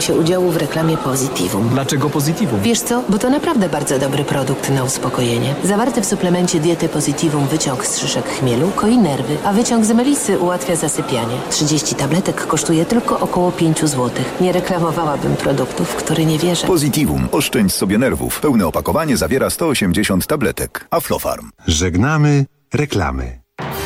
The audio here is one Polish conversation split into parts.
udziału w reklamie Positivum. Dlaczego Positivum? Wiesz co? Bo to naprawdę bardzo dobry produkt na uspokojenie. Zawarty w suplemencie diety Positivum wyciąg z szyszek chmielu koi nerwy, a wyciąg z melisy ułatwia zasypianie. 30 tabletek kosztuje tylko około 5 zł. Nie reklamowałabym produktów, w które nie wierzę. Positivum. Oszczędź sobie nerwów. Pełne opakowanie zawiera 180 tabletek. Aflofarm. Żegnamy reklamy.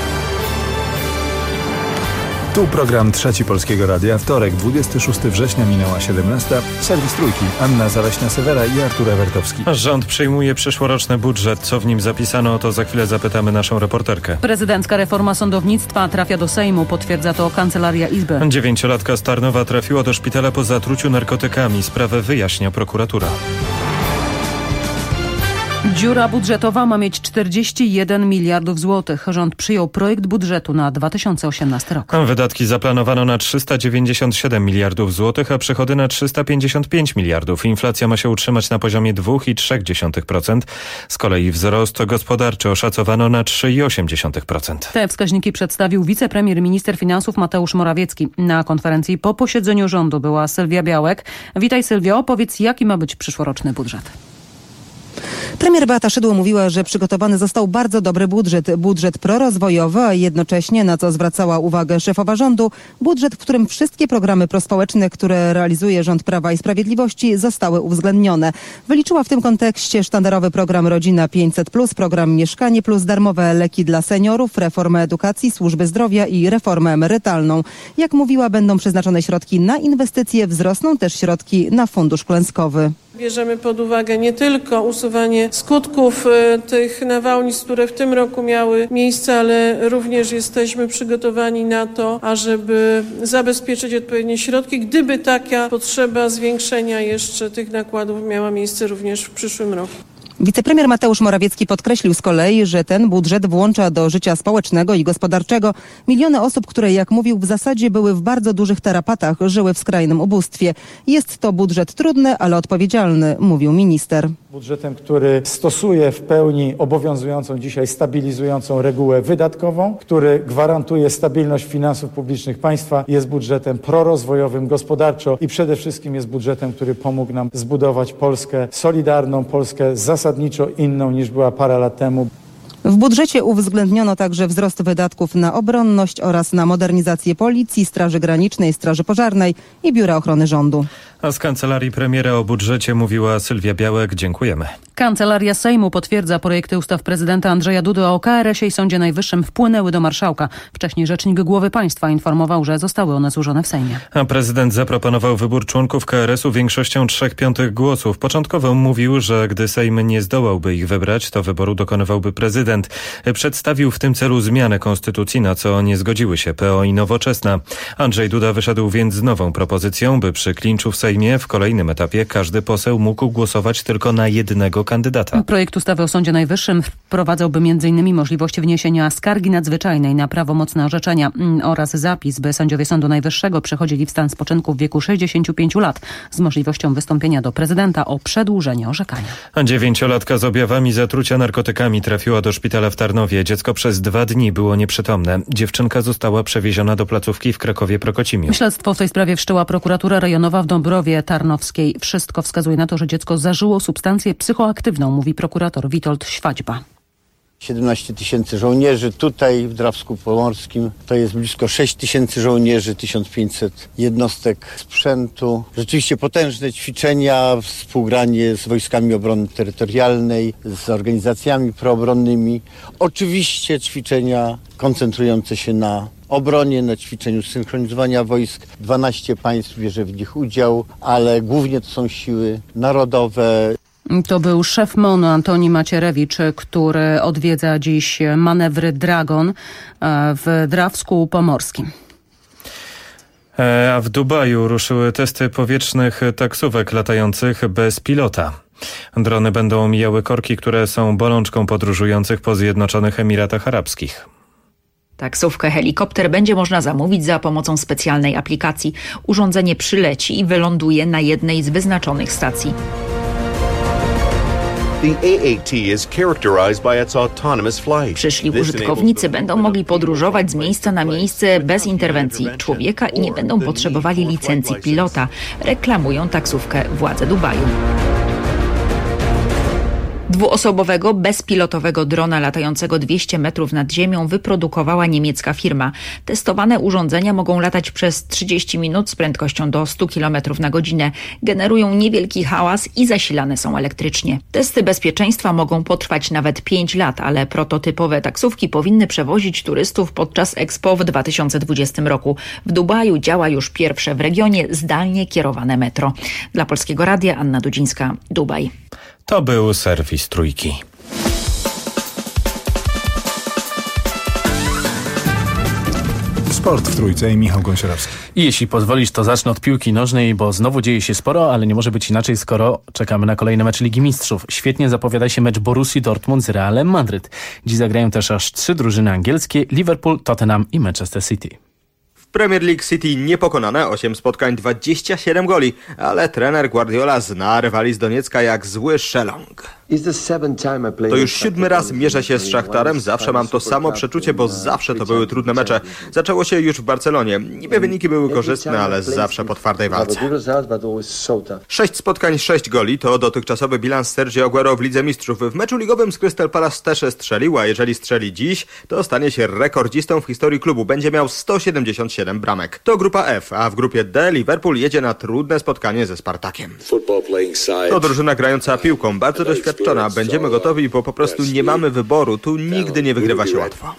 Tu program Trzeci Polskiego Radia. Wtorek, 26 września, minęła 17. Serwis Trójki. Anna Zaleśnia-Sewera i Artur Ewertowski. Rząd przyjmuje przyszłoroczny budżet. Co w nim zapisano, to za chwilę zapytamy naszą reporterkę. Prezydencka reforma sądownictwa trafia do Sejmu. Potwierdza to Kancelaria Izby. 9-latka z Tarnowa trafiła do szpitala po zatruciu narkotykami. Sprawę wyjaśnia prokuratura. Dziura budżetowa ma mieć 41 miliardów złotych. Rząd przyjął projekt budżetu na 2018 rok. Wydatki zaplanowano na 397 miliardów złotych, a przychody na 355 miliardów. Inflacja ma się utrzymać na poziomie 2,3%. Z kolei wzrost gospodarczy oszacowano na 3,8%. Te wskaźniki przedstawił wicepremier minister finansów Mateusz Morawiecki. Na konferencji po posiedzeniu rządu była Sylwia Białek. Witaj Sylwio, powiedz, jaki ma być przyszłoroczny budżet? Premier Beata Szydło mówiła, że przygotowany został bardzo dobry budżet prorozwojowy, a jednocześnie, na co zwracała uwagę szefowa rządu, budżet, w którym wszystkie programy prospołeczne, które realizuje rząd Prawa i Sprawiedliwości, zostały uwzględnione. Wyliczyła w tym kontekście sztandarowy program Rodzina 500+, program Mieszkanie+, darmowe leki dla seniorów, reformę edukacji, służby zdrowia i reformę emerytalną. Jak mówiła, będą przeznaczone środki na inwestycje, wzrosną też środki na fundusz klęskowy. Bierzemy pod uwagę nie tylko usuwanie skutków tych nawałnic, które w tym roku miały miejsce, ale również jesteśmy przygotowani na to, ażeby zabezpieczyć odpowiednie środki, gdyby taka potrzeba zwiększenia jeszcze tych nakładów miała miejsce również w przyszłym roku. Wicepremier Mateusz Morawiecki podkreślił z kolei, że ten budżet włącza do życia społecznego i gospodarczego miliony osób, które, jak mówił, w zasadzie były w bardzo dużych tarapatach, żyły w skrajnym ubóstwie. Jest to budżet trudny, ale odpowiedzialny, mówił minister. Budżetem, który stosuje w pełni obowiązującą dzisiaj stabilizującą regułę wydatkową, który gwarantuje stabilność finansów publicznych państwa, jest budżetem prorozwojowym gospodarczo i przede wszystkim jest budżetem, który pomógł nam zbudować Polskę solidarną, Polskę zasadniczo inną niż była parę lat temu. W budżecie uwzględniono także wzrost wydatków na obronność oraz na modernizację Policji, Straży Granicznej, Straży Pożarnej i Biura Ochrony Rządu. A z kancelarii premiera o budżecie mówiła Sylwia Białek. Dziękujemy. Kancelaria Sejmu potwierdza, projekty ustaw prezydenta Andrzeja Dudy o KRS-ie i Sądzie Najwyższym wpłynęły do marszałka. Wcześniej rzecznik głowy państwa informował, że zostały one złożone w Sejmie. A prezydent zaproponował wybór członków KRS-u większością 3/5 głosów. Początkowo mówił, że gdy Sejm nie zdołałby ich wybrać, to wyboru dokonywałby prezydent. Przedstawił w tym celu zmianę konstytucji, na co nie zgodziły się PO i Nowoczesna. Andrzej Duda wyszedł więc z nową propozycją, by przy klinczu w Sejmie w kolejnym etapie każdy poseł mógł głosować tylko na jednego kandydata. Projekt ustawy o Sądzie Najwyższym wprowadzałby m.in. możliwość wniesienia skargi nadzwyczajnej na prawomocne orzeczenia oraz zapis, by sędziowie Sądu Najwyższego przechodzili w stan spoczynku w wieku 65 lat z możliwością wystąpienia do prezydenta o przedłużenie orzekania. 9-latka z objawami zatrucia narkotykami trafiła do szpitala w Tarnowie. Dziecko przez 2 dni było nieprzytomne. Dziewczynka została przewieziona do placówki w Krakowie-Prokocimiu. Śledztwo w tej sprawie wszczęła prokuratura rejonowa w Dąbrowie Tarnowskiej. Wszystko wskazuje na to, że dziecko zażyło substancję psychoaktywną, mówi prokurator Witold Śwadźba. 17 000 żołnierzy tutaj w Drawsku Pomorskim. To jest blisko 6 000 żołnierzy, 1500 jednostek sprzętu. Rzeczywiście potężne ćwiczenia, współgranie z wojskami obrony terytorialnej, z organizacjami proobronnymi. Oczywiście ćwiczenia koncentrujące się na obronie, na ćwiczeniu synchronizowania wojsk. 12 państw bierze w nich udział, ale głównie to są siły narodowe. To był szef MON-u Antoni Macierewicz, który odwiedza dziś manewry Dragon w Drawsku Pomorskim. A w Dubaju ruszyły testy powietrznych taksówek latających bez pilota. Drony będą omijały korki, które są bolączką podróżujących po Zjednoczonych Emiratach Arabskich. Taksówkę helikopter będzie można zamówić za pomocą specjalnej aplikacji. Urządzenie przyleci i wyląduje na jednej z wyznaczonych stacji. Przyszli użytkownicy będą mogli podróżować z miejsca na miejsce bez interwencji człowieka i nie będą potrzebowali licencji pilota, reklamują taksówkę władze Dubaju. Dwuosobowego, bezpilotowego drona latającego 200 metrów nad ziemią wyprodukowała niemiecka firma. Testowane urządzenia mogą latać przez 30 minut z prędkością do 100 km na godzinę. Generują niewielki hałas i zasilane są elektrycznie. Testy bezpieczeństwa mogą potrwać nawet 5 lat, ale prototypowe taksówki powinny przewozić turystów podczas Expo w 2020 roku. W Dubaju działa już pierwsze w regionie zdalnie kierowane metro. Dla Polskiego Radia Anna Dudzińska, Dubaj. To był serwis Trójki. Sport w Trójce i Michał Gąsiorowski. I jeśli pozwolisz, to zacznę od piłki nożnej, bo znowu dzieje się sporo, ale nie może być inaczej, skoro czekamy na kolejny mecz Ligi Mistrzów. Świetnie zapowiada się mecz Borussii Dortmund z Realem Madryt. Dziś zagrają też aż 3 drużyny angielskie: Liverpool, Tottenham i Manchester City. Premier League City niepokonane, 8 spotkań, 27 goli, ale trener Guardiola zna rywali z Doniecka jak zły szeląg. To już 7. raz mierzę się z Szachtarem, zawsze mam to samo przeczucie, bo zawsze to były trudne mecze. Zaczęło się już w Barcelonie. Niby wyniki były korzystne, ale zawsze po twardej walce. 6 spotkań, 6 goli to dotychczasowy bilans Sergio Aguero w Lidze Mistrzów. W meczu ligowym z Crystal Palace też strzelił, a jeżeli strzeli dziś, to stanie się rekordzistą w historii klubu. Będzie miał 177 bramek. To grupa F, a w grupie D Liverpool jedzie na trudne spotkanie ze Spartakiem. To drużyna grająca piłką, bardzo doświadczona. Będziemy gotowi, bo po prostu nie mamy wyboru. Tu nigdy nie wygrywa się łatwo.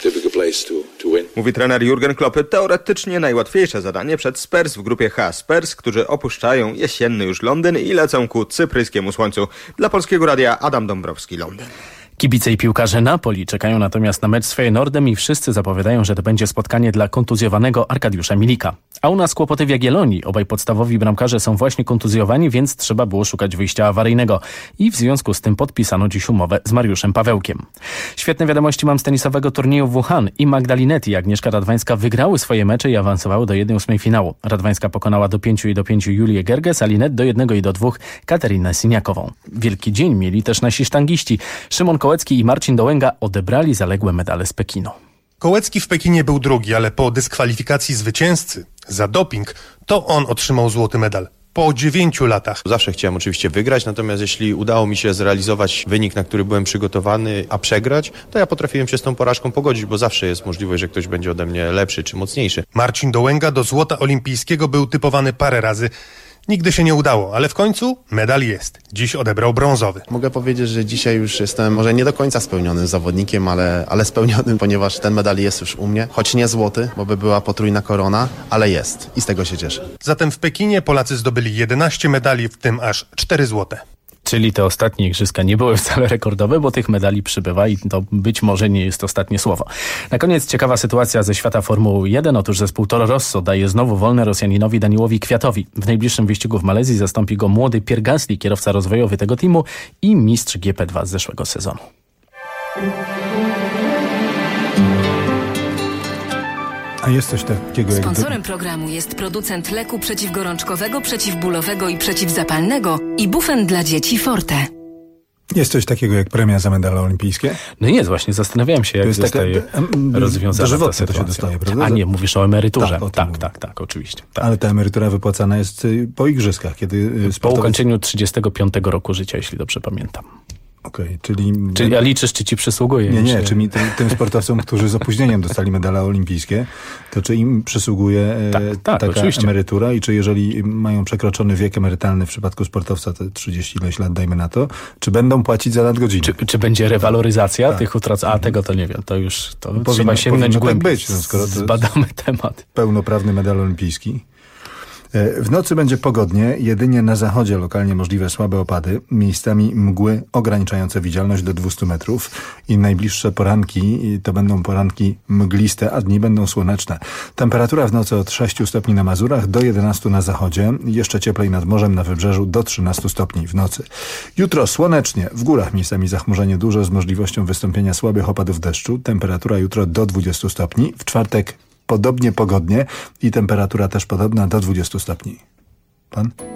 Mówi trener Jurgen Klopp. Teoretycznie najłatwiejsze zadanie przed Spurs w grupie H. Spurs, którzy opuszczają jesienny już Londyn i lecą ku cypryjskiemu słońcu. Dla Polskiego Radia Adam Dąbrowski, Londyn. Kibice i piłkarze Napoli czekają natomiast na mecz z Feyenoordem i wszyscy zapowiadają, że to będzie spotkanie dla kontuzjowanego Arkadiusza Milika. A u nas kłopoty w Jagiellonii. Obaj podstawowi bramkarze są właśnie kontuzjowani, więc trzeba było szukać wyjścia awaryjnego. I w związku z tym podpisano dziś umowę z Mariuszem Pawełkiem. Świetne wiadomości mam z tenisowego turnieju w Wuhan. I Magdalinetti i Agnieszka Radwańska wygrały swoje mecze i awansowały do 1/8 finału. Radwańska pokonała do 5-5 Julię Gerges, a Linet do 1-2 Katarinę Siniakową. Wielki dzień mieli też nasi sztangiści. Szymon Kołecki i Marcin Dołęga odebrali zaległe medale z Pekinu. Kołecki w Pekinie był drugi, ale po dyskwalifikacji zwycięzcy za doping to on otrzymał złoty medal. Po 9 latach. Zawsze chciałem oczywiście wygrać, natomiast jeśli udało mi się zrealizować wynik, na który byłem przygotowany, a przegrać, to ja potrafiłem się z tą porażką pogodzić, bo zawsze jest możliwość, że ktoś będzie ode mnie lepszy czy mocniejszy. Marcin Dołęga do złota olimpijskiego był typowany parę razy. Nigdy się nie udało, ale w końcu medal jest. Dziś odebrał brązowy. Mogę powiedzieć, że dzisiaj już jestem może nie do końca spełnionym zawodnikiem, ale spełnionym, ponieważ ten medal jest już u mnie. Choć nie złoty, bo by była potrójna korona, ale jest i z tego się cieszę. Zatem w Pekinie Polacy zdobyli 11 medali, w tym aż 4 złote. Czyli te ostatnie igrzyska nie były wcale rekordowe, bo tych medali przybywa i to być może nie jest ostatnie słowo. Na koniec ciekawa sytuacja ze świata Formuły 1. Otóż zespół Toro Rosso daje znowu wolne Rosjaninowi Daniłowi Kwiatowi. W najbliższym wyścigu w Malezji zastąpi go młody Pierre Gasly, kierowca rozwojowy tego teamu i mistrz GP2 z zeszłego sezonu. A jest coś takiego jak... Sponsorem programu jest producent leku przeciwgorączkowego, przeciwbólowego i przeciwzapalnego Ibufen dla dzieci Forte. Jest coś takiego jak premia za medale olimpijskie? No jest, właśnie zastanawiałem się, jak zostaje rozwiązana ta sytuacja. To się dostaje, prawda? A nie, mówisz o emeryturze. Tak, oczywiście. Tak. Ale ta emerytura wypłacana jest po igrzyskach, kiedy po ukończeniu 35 roku życia, jeśli dobrze pamiętam. Okej, czyli... A liczysz, czy ci przysługuje? Nie, czy tym sportowcom, którzy z opóźnieniem dostali medale olimpijskie, to czy im przysługuje taka oczywiście. emerytura i czy jeżeli mają przekroczony wiek emerytalny w przypadku sportowca, te 30 ileś lat, dajmy na to, czy będą płacić za nadgodziny? Czy będzie rewaloryzacja tych utrac? A tego to nie wiem, to już trzeba sięgnąć głębiej. Tak być, skoro zbadamy temat. Pełnoprawny medal olimpijski. W nocy będzie pogodnie, jedynie na zachodzie lokalnie możliwe słabe opady, miejscami mgły ograniczające widzialność do 200 metrów i najbliższe poranki to będą poranki mgliste, a dni będą słoneczne. Temperatura w nocy od 6 stopni na Mazurach do 11 na zachodzie, jeszcze cieplej nad morzem na wybrzeżu do 13 stopni w nocy. Jutro słonecznie, w górach miejscami zachmurzenie duże z możliwością wystąpienia słabych opadów deszczu, temperatura jutro do 20 stopni, w czwartek podobnie pogodnie i temperatura też podobna do 20 stopni. Pan?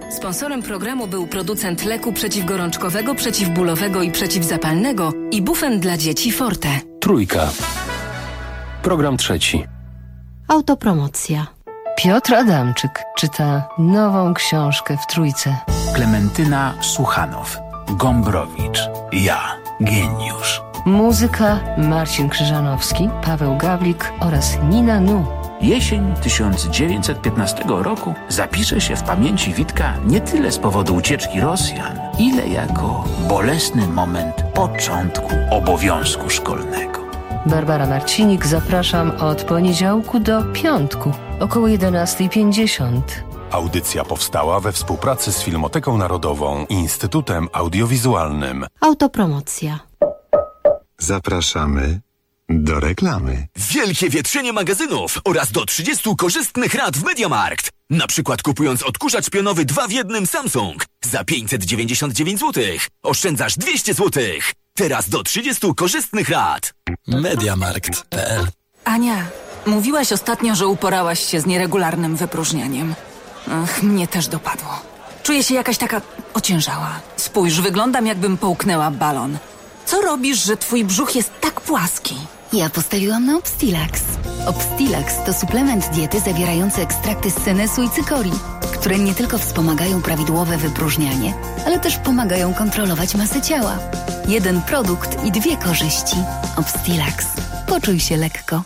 Sponsorem programu był producent leku przeciwgorączkowego, przeciwbólowego i przeciwzapalnego Ibufen dla dzieci Forte. Trójka. Program trzeci. Autopromocja. Piotr Adamczyk czyta nową książkę w Trójce. Klementyna Suchanow, Gombrowicz, ja, geniusz. Muzyka Marcin Krzyżanowski, Paweł Gawlik oraz Nina Nu. Jesień 1915 roku zapisze się w pamięci Witka nie tyle z powodu ucieczki Rosjan, ile jako bolesny moment początku obowiązku szkolnego. Barbara Marcinik, zapraszam od poniedziałku do piątku, około 11:50. Audycja powstała we współpracy z Filmoteką Narodową i Instytutem Audiowizualnym. Autopromocja. Zapraszamy do reklamy. Wielkie wietrzenie magazynów oraz do 30 korzystnych rat w MediaMarkt. Na przykład kupując odkurzacz pionowy 2 w 1 Samsung za 599 zł. Oszczędzasz 200 zł. Teraz do 30 korzystnych rat. MediaMarkt.pl. Ania, mówiłaś ostatnio, że uporałaś się z nieregularnym wypróżnianiem. Ach, mnie też dopadło. Czuję się jakaś taka ociężała. Spójrz, wyglądam jakbym połknęła balon. Co robisz, że twój brzuch jest tak płaski? Ja postawiłam na Obstilax. Obstilax to suplement diety zawierający ekstrakty z senesu i cykorii, które nie tylko wspomagają prawidłowe wypróżnianie, ale też pomagają kontrolować masę ciała. Jeden produkt i 2 korzyści. Obstilax. Poczuj się lekko.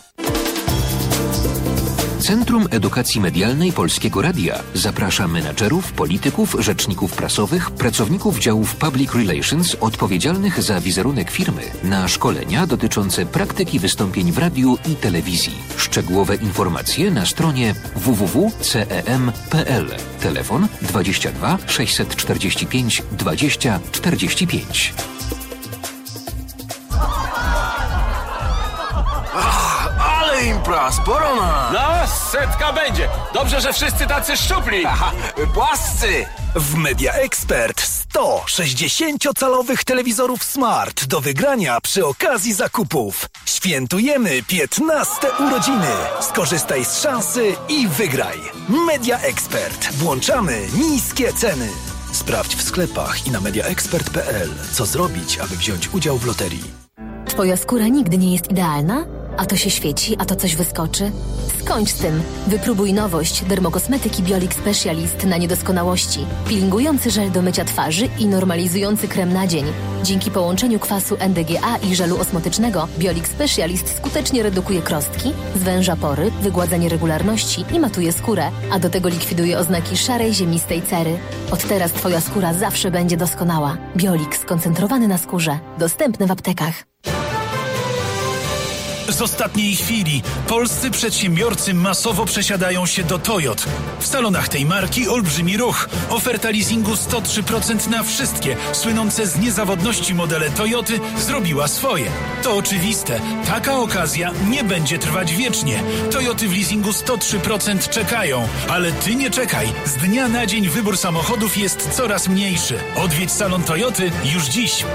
Centrum Edukacji Medialnej Polskiego Radia zaprasza menadżerów, polityków, rzeczników prasowych, pracowników działów Public Relations odpowiedzialnych za wizerunek firmy na szkolenia dotyczące praktyki wystąpień w radiu i telewizji. Szczegółowe informacje na stronie www.cem.pl. Telefon 22 645 20 45. Impra, sporo nas! No, 100 będzie. Dobrze, że wszyscy tacy szczupli. Aha, płascy! W Media Expert 100 60-calowych telewizorów Smart do wygrania przy okazji zakupów. Świętujemy 15 urodziny. Skorzystaj z szansy i wygraj. Media Expert. Włączamy niskie ceny. Sprawdź w sklepach i na mediaexpert.pl, co zrobić, aby wziąć udział w loterii. Twoja skóra nigdy nie jest idealna? A to się świeci, a to coś wyskoczy? Skończ z tym. Wypróbuj nowość dermokosmetyki Biolix Specialist na niedoskonałości. Peelingujący żel do mycia twarzy i normalizujący krem na dzień. Dzięki połączeniu kwasu NDGA i żelu osmotycznego Biolix Specialist skutecznie redukuje krostki, zwęża pory, wygładza nieregularności i matuje skórę, a do tego likwiduje oznaki szarej, ziemistej cery. Od teraz Twoja skóra zawsze będzie doskonała. Biolix skoncentrowany na skórze. Dostępny w aptekach. Z ostatniej chwili polscy przedsiębiorcy masowo przesiadają się do Toyot. W salonach tej marki olbrzymi ruch. Oferta leasingu 103% na wszystkie słynące z niezawodności modele Toyoty zrobiła swoje. To oczywiste. Taka okazja nie będzie trwać wiecznie. Toyoty w leasingu 103% czekają. Ale ty nie czekaj. Z dnia na dzień wybór samochodów jest coraz mniejszy. Odwiedź salon Toyoty już dziś.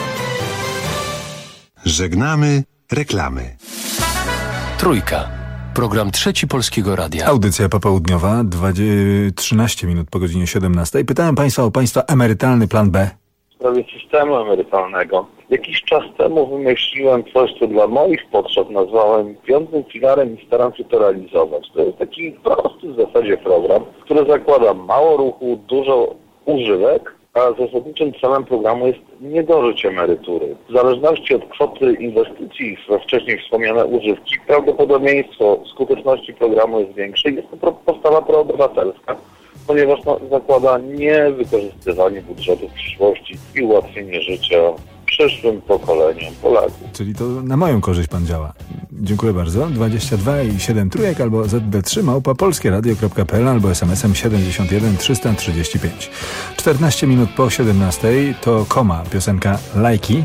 Żegnamy reklamy. Trójka. Program trzeci Polskiego Radia. Audycja popołudniowa, 13 minut po godzinie 17. Pytałem Państwa o Państwa emerytalny plan B. W sprawie systemu emerytalnego. Jakiś czas temu wymyśliłem coś, co dla moich potrzeb nazwałem 5. filarem i staram się to realizować. To jest taki prosty w zasadzie program, który zakłada mało ruchu, dużo używek, a zasadniczym celem programu jest nie dożyć emerytury. W zależności od kwoty inwestycji we wcześniej wspomniane używki, prawdopodobieństwo skuteczności programu jest większe. Jest to postawa proobywatelska, ponieważ zakłada niewykorzystywanie budżetu w przyszłości i ułatwienie życia przyszłym pokoleniom Polaków. Czyli to na moją korzyść Pan działa. Dziękuję bardzo. 22 i 7 trójek albo zb3@polskieradio.pl albo SMS-em 71 335. 14 minut po 17 to Koma, piosenka Lajki.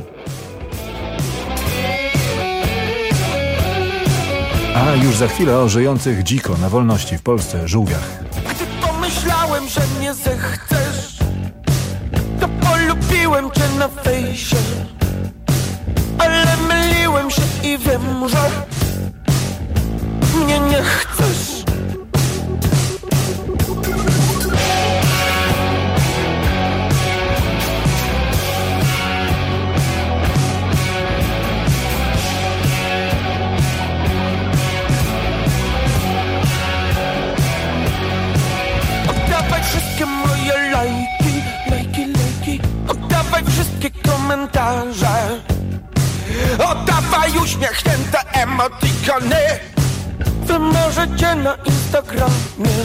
A już za chwilę o żyjących dziko na wolności w Polsce żółwiach. Gdy pomyślałem, że mnie zechcesz, to polubiłem cię na fejsie, ale myliłem się i wiem, że mnie nie chcesz. komentarze. Oddawaj uśmiechnięte emotikony. Wy możecie na Instagramie.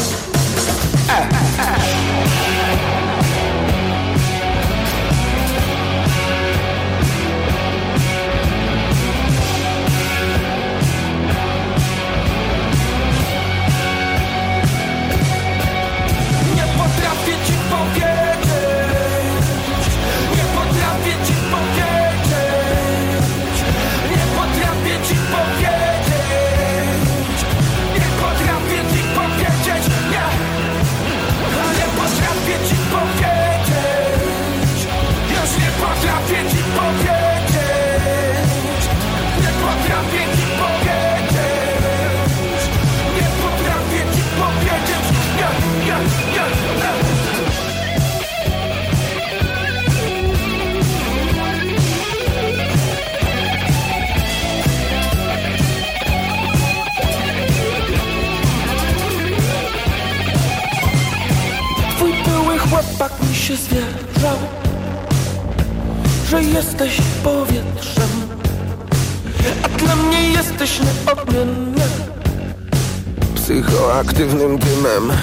Nie potrafię ci powiedzieć. Nie potrafię ci powiedzieć. Nie potrafię ci powiedzieć. Nie potrafię ci powiedzieć. Nie. Nie potrafię ci powiedzieć. Już nie potrafię ci powiedzieć. Nie potrafię ci powiedzieć. Nie potrafię ci powiedzieć. Nie. Twój były chłopak mi się zwierzał, że jesteś powietrzem, a dla mnie jesteś nieodmiennie psychoaktywnym dymem.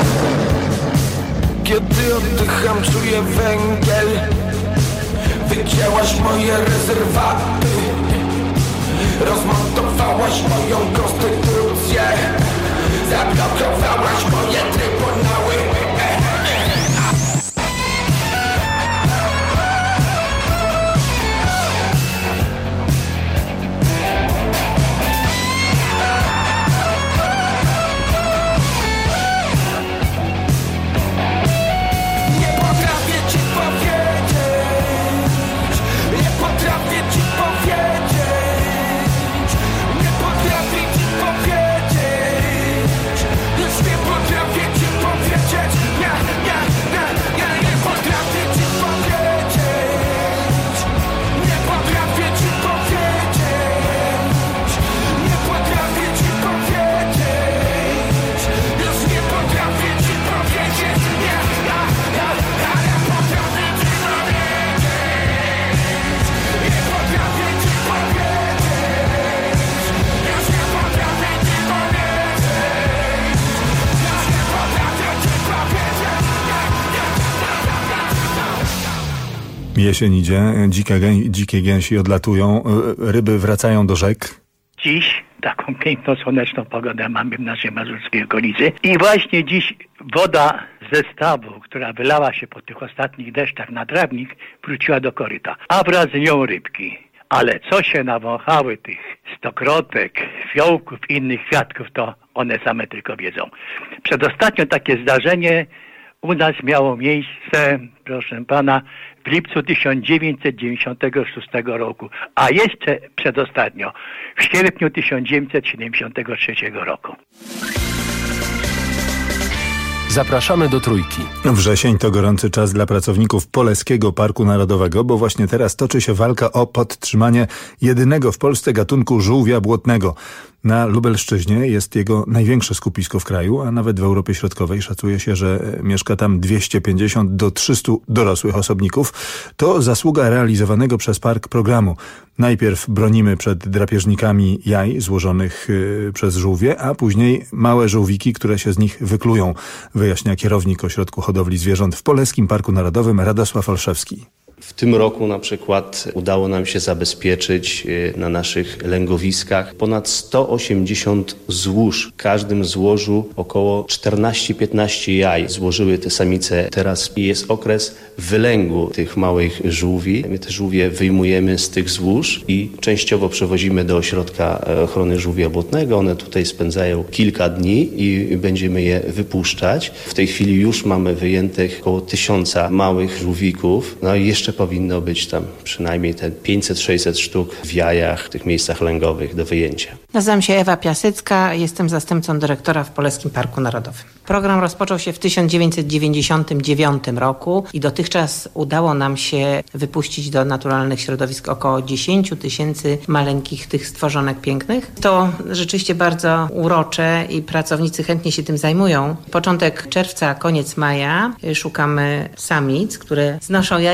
Kiedy oddycham, czuję węgiel. Wycięłaś moje rezerwaty, rozmontowałaś moją konstytucję, zablokowałaś moje trybunały. Jesień idzie, dzikie gęsi odlatują, ryby wracają do rzek. Dziś taką piękną, słoneczną pogodę mamy w naszej mazurskiej okolicy i właśnie dziś woda ze stawu, która wylała się po tych ostatnich deszczach na trawnik, wróciła do koryta, a wraz z nią rybki. Ale co się nawąchały tych stokrotek, fiołków i innych kwiatków, to one same tylko wiedzą. Przedostatnio takie zdarzenie u nas miało miejsce, proszę pana, w lipcu 1996 roku, a jeszcze przedostatnio, w sierpniu 1973 roku. Zapraszamy do Trójki. Wrzesień to gorący czas dla pracowników Poleskiego Parku Narodowego, bo właśnie teraz toczy się walka o podtrzymanie jedynego w Polsce gatunku żółwia błotnego. Na Lubelszczyźnie jest jego największe skupisko w kraju, a nawet w Europie Środkowej szacuje się, że mieszka tam 250 do 300 dorosłych osobników. To zasługa realizowanego przez park programu. Najpierw bronimy przed drapieżnikami jaj złożonych przez żółwie, a później małe żółwiki, które się z nich wyklują, wyjaśnia kierownik Ośrodku Hodowli Zwierząt w Poleskim Parku Narodowym Radosław Olszewski. W tym roku na przykład udało nam się zabezpieczyć na naszych lęgowiskach ponad 180 złóż. W każdym złożu około 14-15 jaj złożyły te samice. Teraz jest okres wylęgu tych małych żółwi. My te żółwie wyjmujemy z tych złóż i częściowo przewozimy do Ośrodka Ochrony Żółwia Błotnego. One tutaj spędzają kilka dni i będziemy je wypuszczać. W tej chwili już mamy wyjętych około 1000 małych żółwików. No i jeszcze powinno być tam przynajmniej te 500-600 sztuk w jajach, w tych miejscach lęgowych do wyjęcia. Nazywam się Ewa Piasycka, jestem zastępcą dyrektora w Poleskim Parku Narodowym. Program rozpoczął się w 1999 roku i dotychczas udało nam się wypuścić do naturalnych środowisk około 10 000 maleńkich tych stworzonek pięknych. To rzeczywiście bardzo urocze i pracownicy chętnie się tym zajmują. Początek czerwca, koniec maja szukamy samic, które znoszą jajka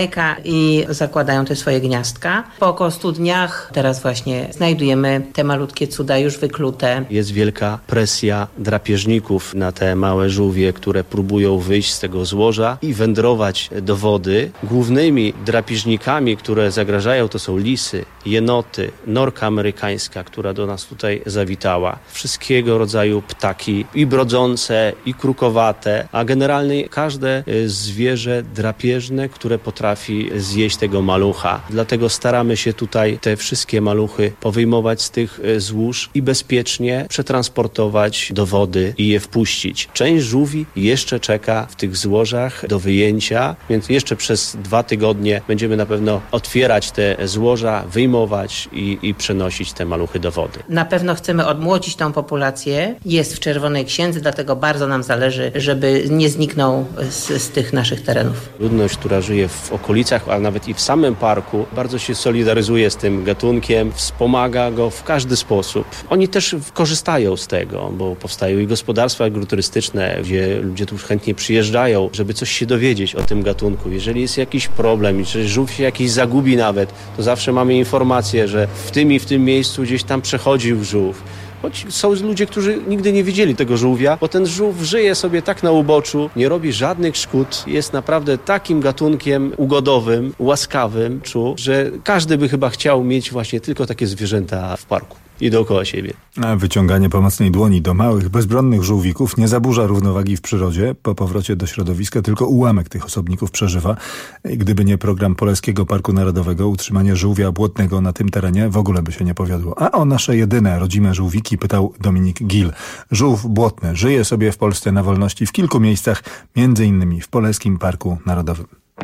i zakładają te swoje gniazdka. Po około 100 dniach teraz właśnie znajdujemy te malutkie cuda już wyklute. Jest wielka presja drapieżników na te małe żółwie, które próbują wyjść z tego złoża i wędrować do wody. Głównymi drapieżnikami, które zagrażają, to są lisy, jenoty, norka amerykańska, która do nas tutaj zawitała. Wszystkiego rodzaju ptaki, i brodzące, i krukowate, a generalnie każde zwierzę drapieżne, które potrafi zjeść tego malucha. Dlatego staramy się tutaj te wszystkie maluchy powyjmować z tych złóż i bezpiecznie przetransportować do wody i je wpuścić. Część żółwi jeszcze czeka w tych złożach do wyjęcia, więc jeszcze przez 2 tygodnie będziemy na pewno otwierać te złoża, wyjmować i przenosić te maluchy do wody. Na pewno chcemy odmłodzić tą populację. Jest w Czerwonej Księdze, dlatego bardzo nam zależy, żeby nie zniknął z tych naszych terenów. Ludność, która żyje w okolicach, a nawet i w samym parku, bardzo się solidaryzuje z tym gatunkiem, wspomaga go w każdy sposób. Oni też korzystają z tego, bo powstają i gospodarstwa agroturystyczne, gdzie ludzie tu chętnie przyjeżdżają, żeby coś się dowiedzieć o tym gatunku. Jeżeli jest jakiś problem, jeżeli żółw się jakiś zagubi nawet, to zawsze mamy informację, że w tym i w tym miejscu gdzieś tam przechodził żółw. Choć są ludzie, którzy nigdy nie widzieli tego żółwia, bo ten żółw żyje sobie tak na uboczu, nie robi żadnych szkód, jest naprawdę takim gatunkiem ugodowym, łaskawym, że każdy by chyba chciał mieć właśnie tylko takie zwierzęta w parku i dookoła siebie. A wyciąganie pomocnej dłoni do małych, bezbronnych żółwików nie zaburza równowagi w przyrodzie. Po powrocie do środowiska tylko ułamek tych osobników przeżywa. Gdyby nie program Polskiego Parku Narodowego, utrzymanie żółwia błotnego na tym terenie w ogóle by się nie powiodło. A o nasze jedyne rodzime żółwiki pytał Dominik Gil. Żółw błotny żyje sobie w Polsce na wolności w kilku miejscach, między innymi w Polskim Parku Narodowym.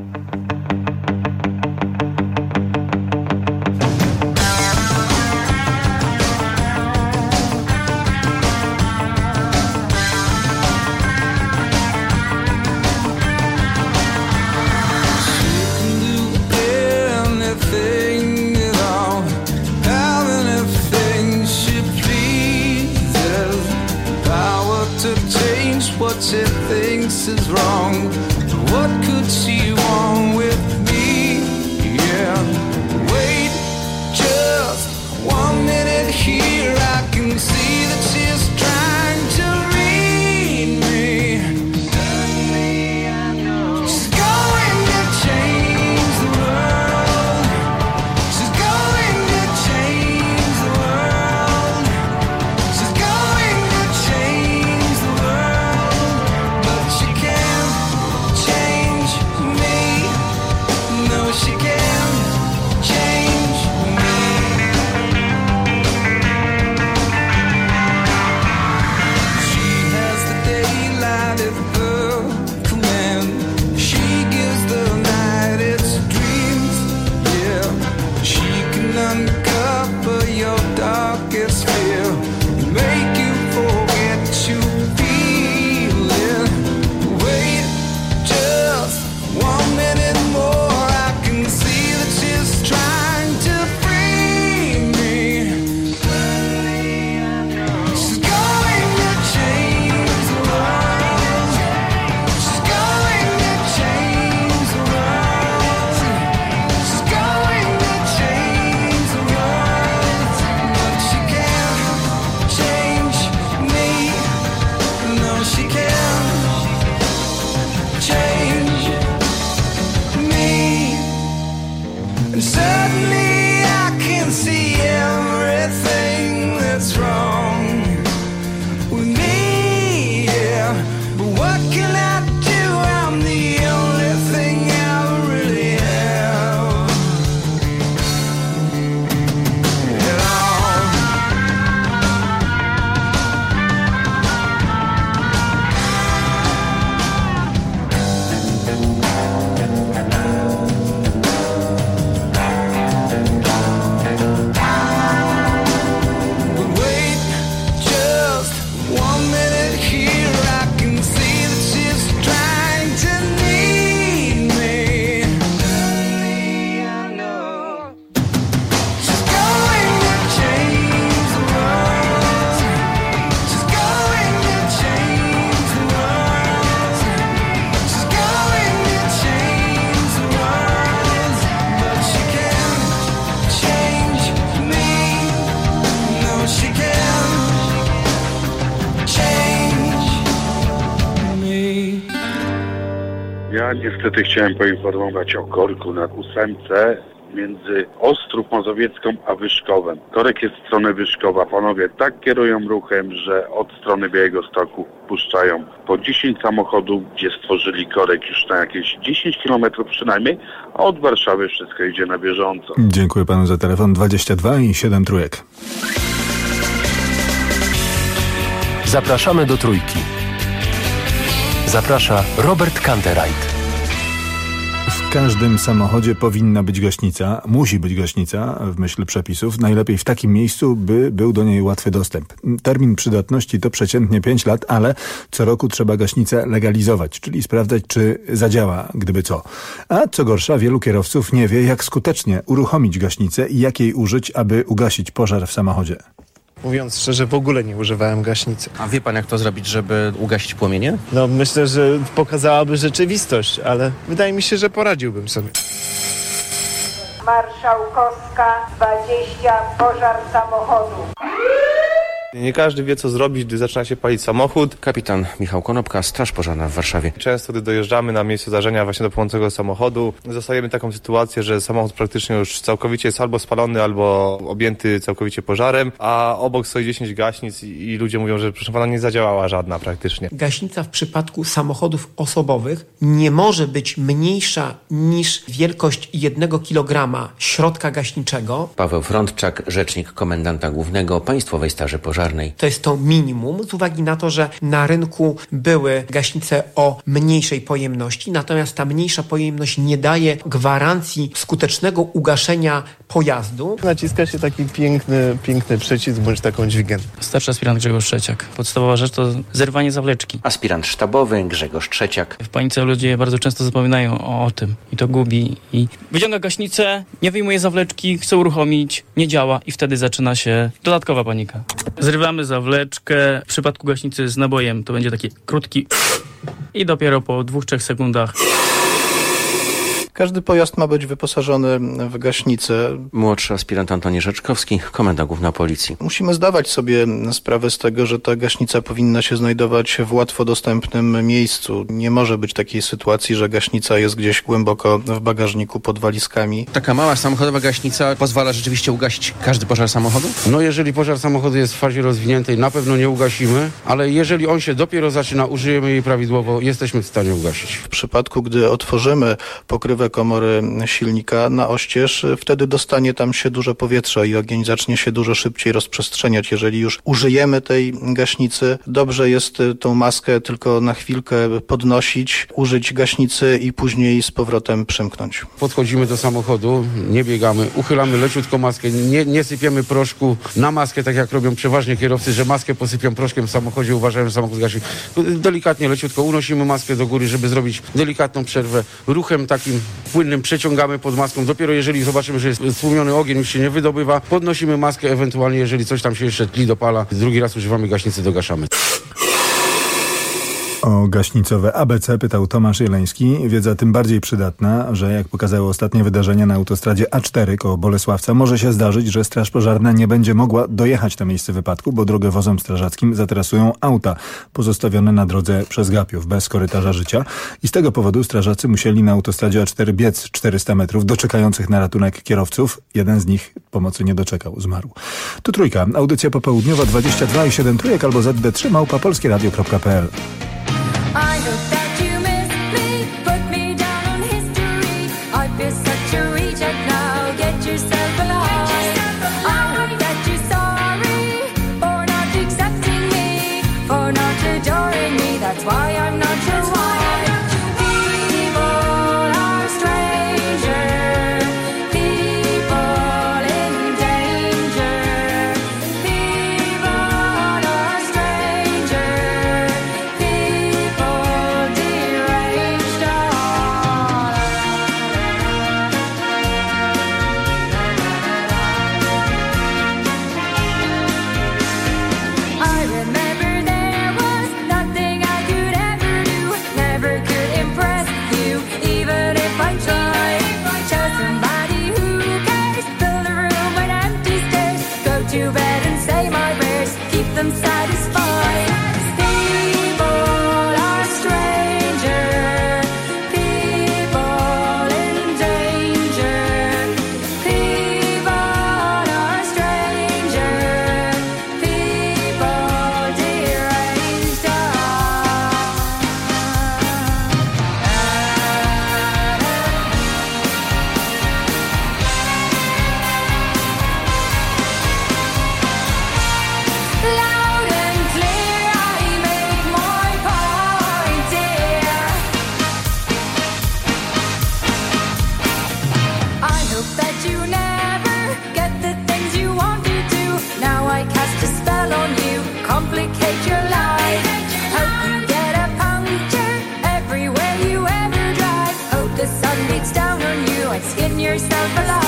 What she thinks is wrong. What could she want with me? Yeah. Wait just 1 minute here. I can see that she's trying to read me. Suddenly I know she's going to change the world. She's going to change the world. She's going to change the world. She can't change me. No, she can't change me. She has the daylight at her command. She gives the night its dreams. Yeah, she can uncover your darkest fear and make you forget you feel it. Wait just 1 minute more. I can see that she's trying to free me. She's going to change the world. She's going to change the world. She's going to change the world. But she can't change me. No, she can't change me. And suddenly I can see everything that's wrong with me, yeah. But what can I do? I'm the only thing I really have. Wait just 1 minute here. I can see that she's trying to need me. Suddenly I know she's going to change the world. She's going to change the world. She's going to change Ja niestety chciałem poinformować o korku na 8 między Ostrów Mazowiecką a Wyszkowem. Korek jest w stronę Wyszkowa. Panowie tak kierują ruchem, że od strony Białegostoku puszczają po 10 samochodów, gdzie stworzyli korek już na jakieś 10 km przynajmniej, a od Warszawy wszystko idzie na bieżąco. Dziękuję panu za telefon. 22 i 7 trójek. Zapraszamy do Trójki. Zaprasza Robert Kantereit. W każdym samochodzie powinna być gaśnica, musi być gaśnica w myśl przepisów, najlepiej w takim miejscu, by był do niej łatwy dostęp. Termin przydatności to przeciętnie 5 lat, ale co roku trzeba gaśnicę legalizować, czyli sprawdzać, czy zadziała, gdyby co. A co gorsza, wielu kierowców nie wie, jak skutecznie uruchomić gaśnicę i jak jej użyć, aby ugasić pożar w samochodzie. Mówiąc szczerze, w ogóle nie używałem gaśnicy. A wie pan, jak to zrobić, żeby ugasić płomienie? No, myślę, że pokazałaby rzeczywistość, ale wydaje mi się, że poradziłbym sobie. Marszałkowska 20, pożar samochodu. Nie każdy wie, co zrobić, gdy zaczyna się palić samochód. Kapitan Michał Konopka, Straż Pożarna w Warszawie. Często, gdy dojeżdżamy na miejsce zdarzenia właśnie do płonącego samochodu, zostajemy taką sytuację, że samochód praktycznie już całkowicie jest albo spalony, albo objęty całkowicie pożarem, a obok stoi 10 gaśnic i ludzie mówią, że proszę pana, nie zadziałała żadna praktycznie. Gaśnica w przypadku samochodów osobowych nie może być mniejsza niż wielkość 1 kg środka gaśniczego. Paweł Frądczak, rzecznik komendanta głównego Państwowej Straży Pożarnej. To jest to minimum z uwagi na to, że na rynku były gaśnice o mniejszej pojemności, natomiast ta mniejsza pojemność nie daje gwarancji skutecznego ugaszenia pojazdu. Naciska się taki piękny przycisk bądź taką dźwignię. Starszy aspirant Grzegorz Trzeciak. Podstawowa rzecz to zerwanie zawleczki. Aspirant sztabowy Grzegorz Trzeciak. W panice ludzie bardzo często zapominają o tym i to gubi. I wyciąga gaśnicę, nie wyjmuje zawleczki, chce uruchomić, nie działa i wtedy zaczyna się dodatkowa panika. Zrywamy zawleczkę. W przypadku gaśnicy z nabojem to będzie taki krótki i dopiero po 2-3 sekundach. Każdy pojazd ma być wyposażony w gaśnicę. Młodszy aspirant Antoni Rzeczkowski, Komenda Główna Policji. Musimy zdawać sobie sprawę z tego, że ta gaśnica powinna się znajdować w łatwo dostępnym miejscu. Nie może być takiej sytuacji, że gaśnica jest gdzieś głęboko w bagażniku pod walizkami. Taka mała samochodowa gaśnica pozwala rzeczywiście ugasić każdy pożar samochodu? No jeżeli pożar samochodu jest w fazie rozwiniętej, na pewno nie ugasimy, ale jeżeli on się dopiero zaczyna, użyjemy jej prawidłowo, jesteśmy w stanie ugasić. W przypadku, gdy otworzymy pokrywę komory silnika na oścież, wtedy dostanie tam się dużo powietrza i ogień zacznie się dużo szybciej rozprzestrzeniać. Jeżeli już użyjemy tej gaśnicy, dobrze jest tą maskę tylko na chwilkę podnosić, użyć gaśnicy i później z powrotem przymknąć. Podchodzimy do samochodu, nie biegamy, uchylamy leciutko maskę, nie sypiemy proszku na maskę, tak jak robią przeważnie kierowcy, że maskę posypią proszkiem w samochodzie, uważają, że samochód gasi. Delikatnie, leciutko unosimy maskę do góry, żeby zrobić delikatną przerwę. Ruchem takim płynnym przeciągamy pod maską. Dopiero jeżeli zobaczymy, że jest stłumiony ogień, już się nie wydobywa, podnosimy maskę, ewentualnie jeżeli coś tam się jeszcze tli, dopala, drugi raz używamy gaśnicy, dogaszamy. O gaśnicowe ABC pytał Tomasz Jeleński. Wiedza tym bardziej przydatna, że jak pokazały ostatnie wydarzenia na autostradzie A4 koło Bolesławca, może się zdarzyć, że Straż Pożarna nie będzie mogła dojechać na miejsce wypadku, bo drogę wozom strażackim zatrasują auta pozostawione na drodze przez gapiów, bez korytarza życia. I z tego powodu strażacy musieli na autostradzie A4 biec 400 metrów do czekających na ratunek kierowców. Jeden z nich pomocy nie doczekał, zmarł. Tu Trójka. Audycja popołudniowa 22 i 7 trójek albo ZD3@polskieradio.pl. I know that you miss me, put me down on history. I feel such a reject now, get yourself alive. I hope that you're sorry for not accepting me, for not adoring me, that's why I'm not your wife. People are stranger, people in danger. People are stranger, people sun beats down on you and skin yourself alive.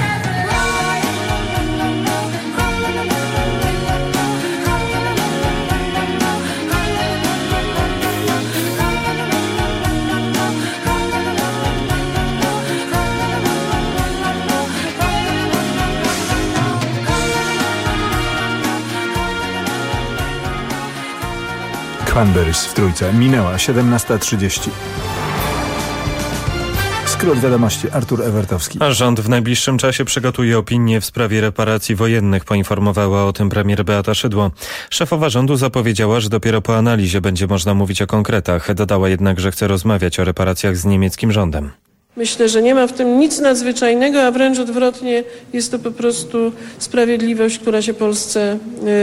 Cranberries w Trójce. Minęła 17:30. Skrót wiadomości. Artur Ewertowski. A rząd w najbliższym czasie przygotuje opinię w sprawie reparacji wojennych, poinformowała o tym premier Beata Szydło. Szefowa rządu zapowiedziała, że dopiero po analizie będzie można mówić o konkretach. Dodała jednak, że chce rozmawiać o reparacjach z niemieckim rządem. Myślę, że nie ma w tym nic nadzwyczajnego, a wręcz odwrotnie, jest to po prostu sprawiedliwość, która się Polsce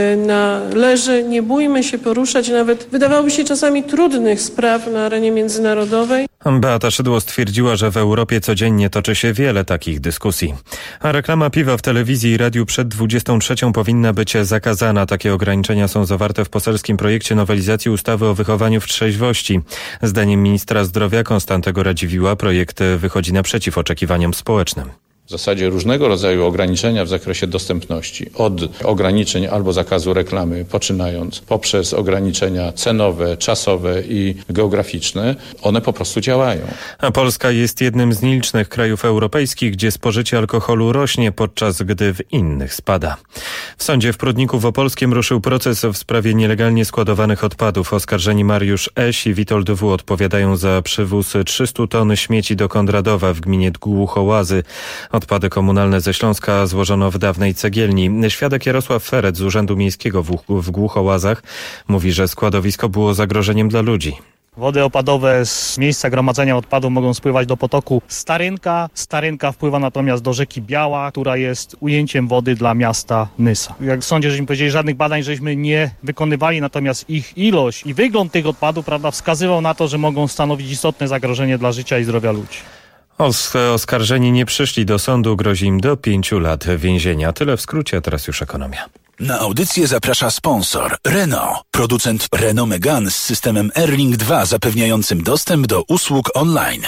należy. Nie bójmy się poruszać nawet, wydawałoby się czasami trudnych spraw na arenie międzynarodowej. Beata Szydło stwierdziła, że w Europie codziennie toczy się wiele takich dyskusji. A reklama piwa w telewizji i radiu przed 23 powinna być zakazana. Takie ograniczenia są zawarte w poselskim projekcie nowelizacji ustawy o wychowaniu w trzeźwości. Zdaniem ministra zdrowia Konstantego Radziwiłła projekt wychodzi naprzeciw oczekiwaniom społecznym. W zasadzie różnego rodzaju ograniczenia w zakresie dostępności. Od ograniczeń albo zakazu reklamy poczynając, poprzez ograniczenia cenowe, czasowe i geograficzne, one po prostu działają. A Polska jest jednym z nielicznych krajów europejskich, gdzie spożycie alkoholu rośnie, podczas gdy w innych spada. W sądzie w Prudniku w Opolskiem ruszył proces w sprawie nielegalnie składowanych odpadów. Oskarżeni Mariusz Eś i Witold W. odpowiadają za przywóz 300 ton śmieci do Konradowa w gminie Głuchołazy. Odpady komunalne ze Śląska złożono w dawnej cegielni. Świadek Jarosław Feret z Urzędu Miejskiego w Głuchołazach mówi, że składowisko było zagrożeniem dla ludzi. Wody opadowe z miejsca gromadzenia odpadów mogą spływać do potoku Starynka. Starynka wpływa natomiast do rzeki Biała, która jest ujęciem wody dla miasta Nysa. Jak w sądzie żeśmy powiedzieli, żadnych badań żeśmy nie wykonywali, natomiast ich ilość i wygląd tych odpadów, wskazywał na to, że mogą stanowić istotne zagrożenie dla życia i zdrowia ludzi. Oskarżeni nie przyszli do sądu, grozi im do 5 lat więzienia. Tyle w skrócie, a teraz już ekonomia. Na audycję zaprasza sponsor Renault, producent Renault Megane z systemem Airlink 2 zapewniającym dostęp do usług online.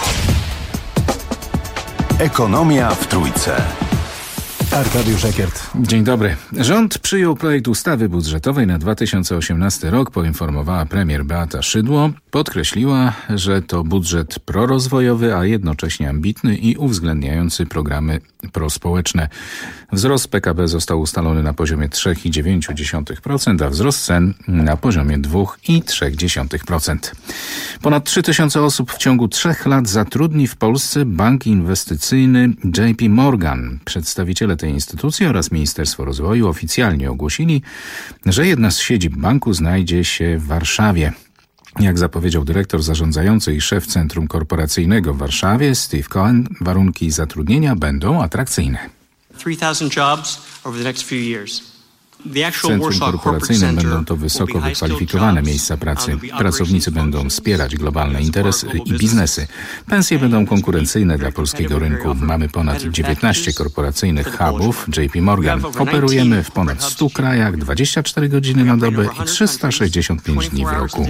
Ekonomia w Trójce. Arkadiusz Ekiert. Dzień dobry. Rząd przyjął projekt ustawy budżetowej na 2018 rok, poinformowała premier Beata Szydło. Podkreśliła, że to budżet prorozwojowy, a jednocześnie ambitny i uwzględniający programy prospołeczne. Wzrost PKB został ustalony na poziomie 3,9%, a wzrost cen na poziomie 2,3%. Ponad 3000 osób w ciągu 3 lat zatrudni w Polsce bank inwestycyjny JP Morgan. Przedstawiciele tej instytucji oraz Ministerstwo Rozwoju oficjalnie ogłosili, że jedna z siedzib banku znajdzie się w Warszawie. Jak zapowiedział dyrektor zarządzający i szef Centrum Korporacyjnego w Warszawie, Steve Cohen, warunki zatrudnienia będą atrakcyjne. 3,000 jobs over the next few years. W Centrum Korporacyjnym będą to wysoko wykwalifikowane miejsca pracy. Pracownicy będą wspierać globalne interesy i biznesy. Pensje będą konkurencyjne dla polskiego rynku. Mamy ponad 19 korporacyjnych hubów JP Morgan. Operujemy w ponad 100 krajach, 24 godziny na dobę i 365 dni w roku.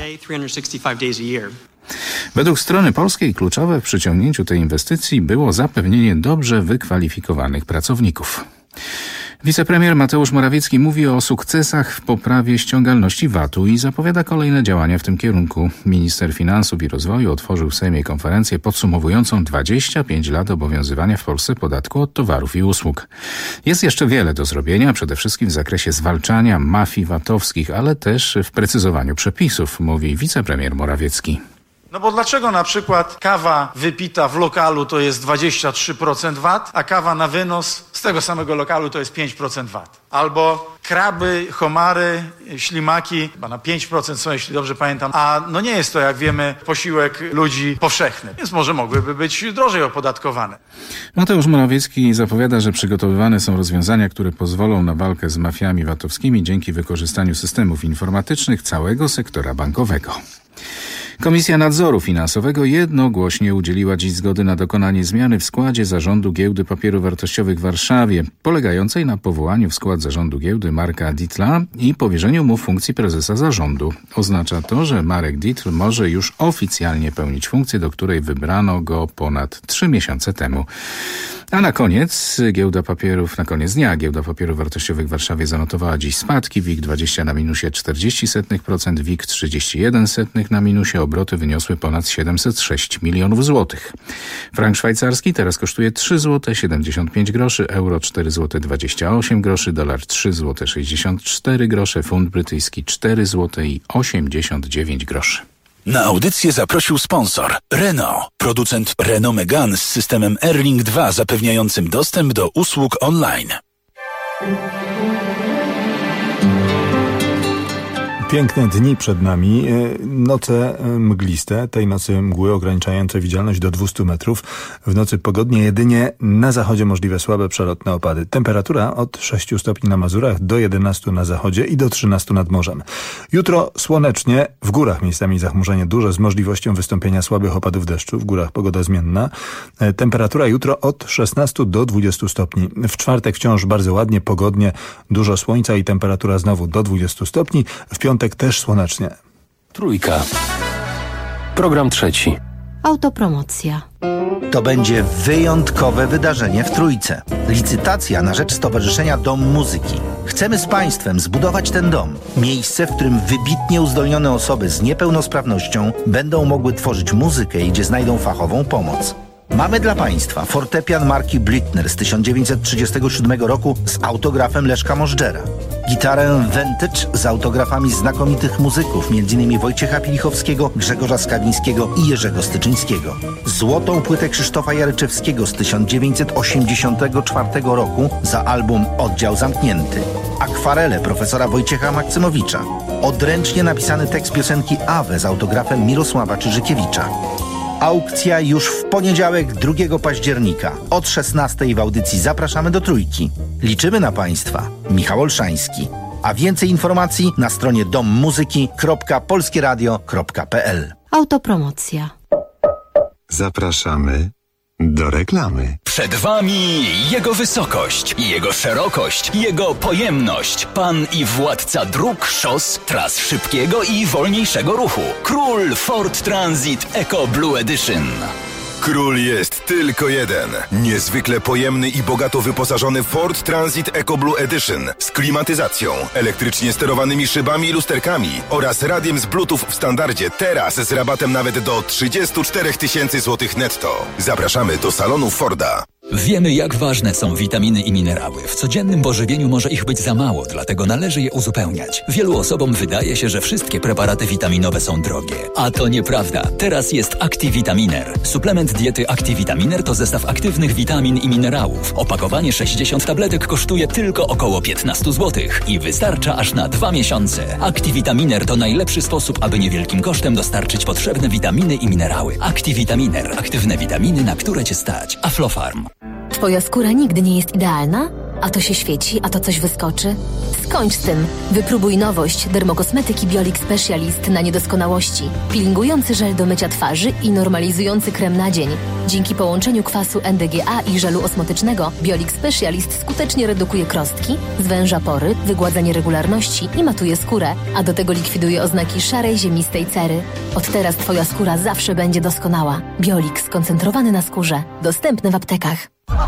Według strony polskiej kluczowe w przyciągnięciu tej inwestycji było zapewnienie dobrze wykwalifikowanych pracowników. Wicepremier Mateusz Morawiecki mówi o sukcesach w poprawie ściągalności VAT-u i zapowiada kolejne działania w tym kierunku. Minister Finansów i Rozwoju otworzył w Sejmie konferencję podsumowującą 25 lat obowiązywania w Polsce podatku od towarów i usług. Jest jeszcze wiele do zrobienia, przede wszystkim w zakresie zwalczania mafii VAT-owskich, ale też w precyzowaniu przepisów, mówi wicepremier Morawiecki. No bo dlaczego na przykład kawa wypita w lokalu to jest 23% VAT, a kawa na wynos z tego samego lokalu to jest 5% VAT? Albo kraby, homary, ślimaki chyba na 5% są, jeśli dobrze pamiętam, a no nie jest to, jak wiemy, posiłek ludzi powszechny, więc może mogłyby być drożej opodatkowane. Mateusz Morawiecki zapowiada, że przygotowywane są rozwiązania, które pozwolą na walkę z mafiami VAT-owskimi dzięki wykorzystaniu systemów informatycznych całego sektora bankowego. Komisja Nadzoru Finansowego jednogłośnie udzieliła dziś zgody na dokonanie zmiany w składzie zarządu Giełdy Papierów Wartościowych w Warszawie, polegającej na powołaniu w skład zarządu giełdy Marka Dietla i powierzeniu mu funkcji prezesa zarządu. Oznacza to, że Marek Dietl może już oficjalnie pełnić funkcję, do której wybrano go ponad 3 miesiące temu. A na koniec dnia Giełda Papierów Wartościowych w Warszawie zanotowała dziś spadki. WIG20 na minusie 0,40%, WIG 31% na minusie, obroty wyniosły ponad 706 milionów złotych. Frank szwajcarski teraz kosztuje 3,75 zł, euro 4,28 zł, dolar 3,64 zł, funt brytyjski 4,89 zł. Na audycję zaprosił sponsor Renault, producent Renault Megane z systemem Airlink 2 zapewniającym dostęp do usług online. Piękne dni przed nami, noce mgliste, tej nocy mgły ograniczające widzialność do 200 metrów. W nocy pogodnie, jedynie na zachodzie możliwe słabe przelotne opady. Temperatura od 6 stopni na Mazurach do 11 na zachodzie i do 13 nad morzem. Jutro słonecznie, w górach miejscami zachmurzenie duże z możliwością wystąpienia słabych opadów deszczu. W górach pogoda zmienna. Temperatura jutro od 16 do 20 stopni. W czwartek wciąż bardzo ładnie, pogodnie, dużo słońca i temperatura znowu do 20 stopni. W piątek też słonecznie. Trójka. Program trzeci. Autopromocja. To będzie wyjątkowe wydarzenie w Trójce. Licytacja na rzecz Stowarzyszenia Dom Muzyki. Chcemy z Państwem zbudować ten dom. Miejsce, w którym wybitnie uzdolnione osoby z niepełnosprawnością będą mogły tworzyć muzykę i gdzie znajdą fachową pomoc. Mamy dla Państwa fortepian marki Blüthner z 1937 roku z autografem Leszka Możdżera. Gitarę Vintage z autografami znakomitych muzyków, m.in. Wojciecha Pilichowskiego, Grzegorza Skawińskiego i Jerzego Styczyńskiego. Złotą płytę Krzysztofa Jaryczewskiego z 1984 roku za album Oddział Zamknięty. Akwarele profesora Wojciecha Maksymowicza. Odręcznie napisany tekst piosenki Awe z autografem Mirosława Czyżykiewicza. Aukcja już w poniedziałek 2 października. Od 16 w audycji Zapraszamy do Trójki. Liczymy na Państwa. Michał Olszański. A więcej informacji na stronie dommuzyki.polskieradio.pl. Autopromocja. Zapraszamy do reklamy. Przed Wami Jego wysokość, Jego szerokość, Jego pojemność. Pan i władca dróg, szos, tras szybkiego i wolniejszego ruchu. Król Ford Transit Eco Blue Edition. Król jest tylko jeden. Niezwykle pojemny i bogato wyposażony Ford Transit Eco Blue Edition z klimatyzacją, elektrycznie sterowanymi szybami i lusterkami oraz radiem z Bluetooth w standardzie, teraz z rabatem nawet do 34 000 złotych netto. Zapraszamy do salonu Forda. Wiemy, jak ważne są witaminy i minerały. W codziennym pożywieniu może ich być za mało, dlatego należy je uzupełniać. Wielu osobom wydaje się, że wszystkie preparaty witaminowe są drogie. A to nieprawda. Teraz jest Activitaminer. Suplement diety Activitaminer to zestaw aktywnych witamin i minerałów. Opakowanie 60 tabletek kosztuje tylko około 15 zł i wystarcza aż na 2 miesiące. Activitaminer to najlepszy sposób, aby niewielkim kosztem dostarczyć potrzebne witaminy i minerały. Activitaminer. Aktywne witaminy, na które Cię stać. Aflofarm. Twoja skóra nigdy nie jest idealna? A to się świeci, a to coś wyskoczy? Skończ z tym. Wypróbuj nowość dermokosmetyki Biolix Specialist na niedoskonałości. Peelingujący żel do mycia twarzy i normalizujący krem na dzień. Dzięki połączeniu kwasu NDGA i żelu osmotycznego Biolix Specialist skutecznie redukuje krostki, zwęża pory, wygładza nieregularności i matuje skórę, a do tego likwiduje oznaki szarej, ziemistej cery. Od teraz Twoja skóra zawsze będzie doskonała. Biolix skoncentrowany na skórze. Dostępny w aptekach.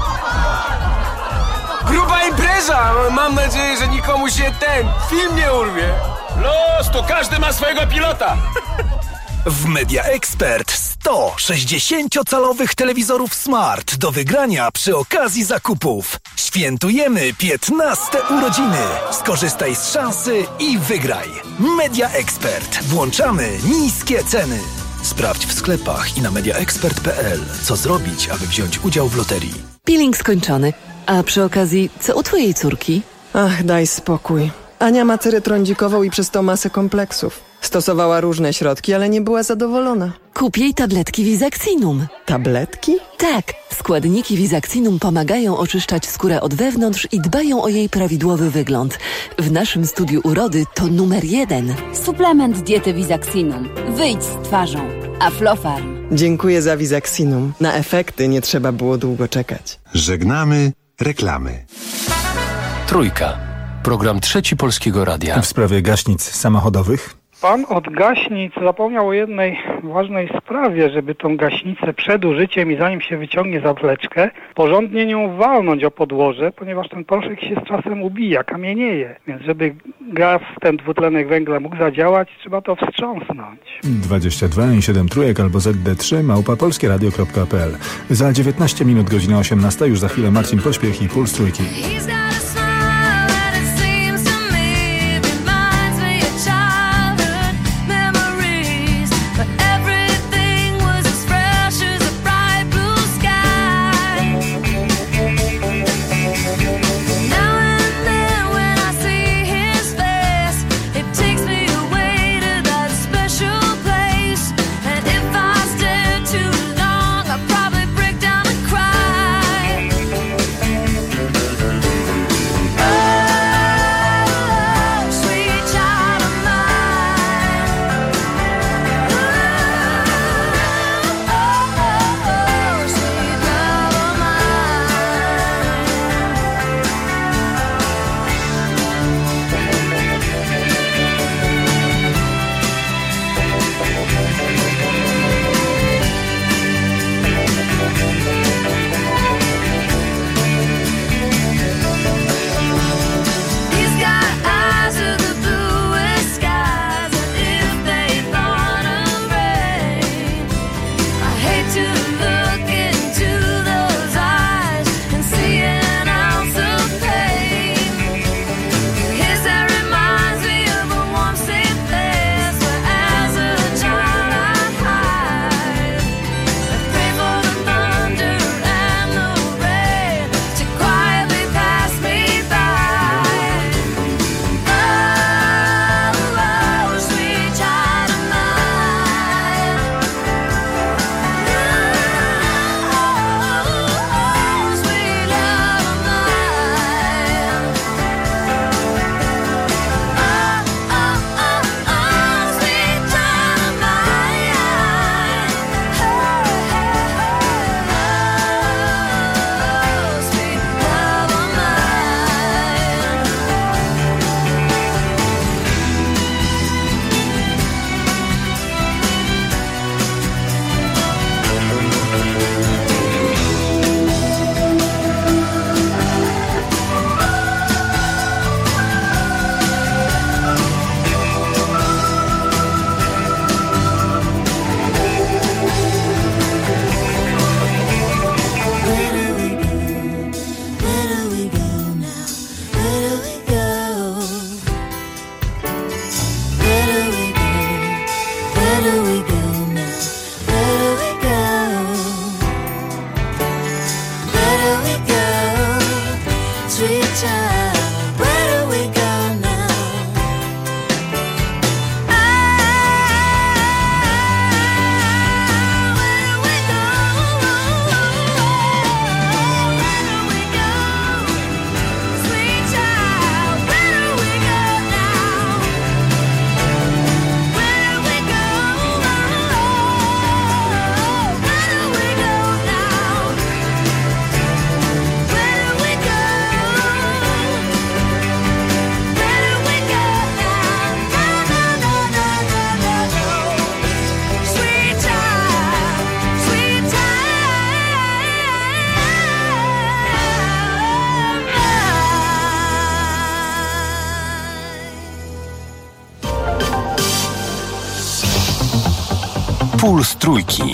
Gruba impreza! Mam nadzieję, że nikomu się ten film nie urwie. Los, to każdy ma swojego pilota! W Media Expert 100 60-calowych telewizorów Smart do wygrania przy okazji zakupów. Świętujemy 15 urodziny. Skorzystaj z szansy i wygraj. Media Expert. Włączamy niskie ceny. Sprawdź w sklepach i na mediaexpert.pl, co zrobić, aby wziąć udział w loterii. Peeling skończony. A przy okazji, co u twojej córki? Ach, daj spokój. Ania ma cerę trądzikową i przez to masę kompleksów. Stosowała różne środki, ale nie była zadowolona. Kup jej tabletki Visaxinum. Tabletki? Tak, składniki Visaxinum pomagają oczyszczać skórę od wewnątrz i dbają o jej prawidłowy wygląd. W naszym studiu urody to numer 1. Suplement diety Visaxinum. Wyjdź z twarzą. Aflofarm. Dziękuję za Visaxinum. Na efekty nie trzeba było długo czekać. Żegnamy reklamy. Trójka. Program Trzeci Polskiego Radia. W sprawie gaśnic samochodowych. Pan od gaśnic zapomniał o jednej ważnej sprawie, żeby tą gaśnicę przed użyciem i zanim się wyciągnie zawleczkę, porządnie nią walnąć o podłoże, ponieważ ten proszek się z czasem ubija, kamienieje. Więc żeby gaz, ten dwutlenek węgla mógł zadziałać, trzeba to wstrząsnąć. 22 i 7 trójek albo ZD3 @polskieradio.pl. Za 19 minut, godzina 18, już za chwilę Marcin Pośpiech i Puls Trójki. Puls Trójki.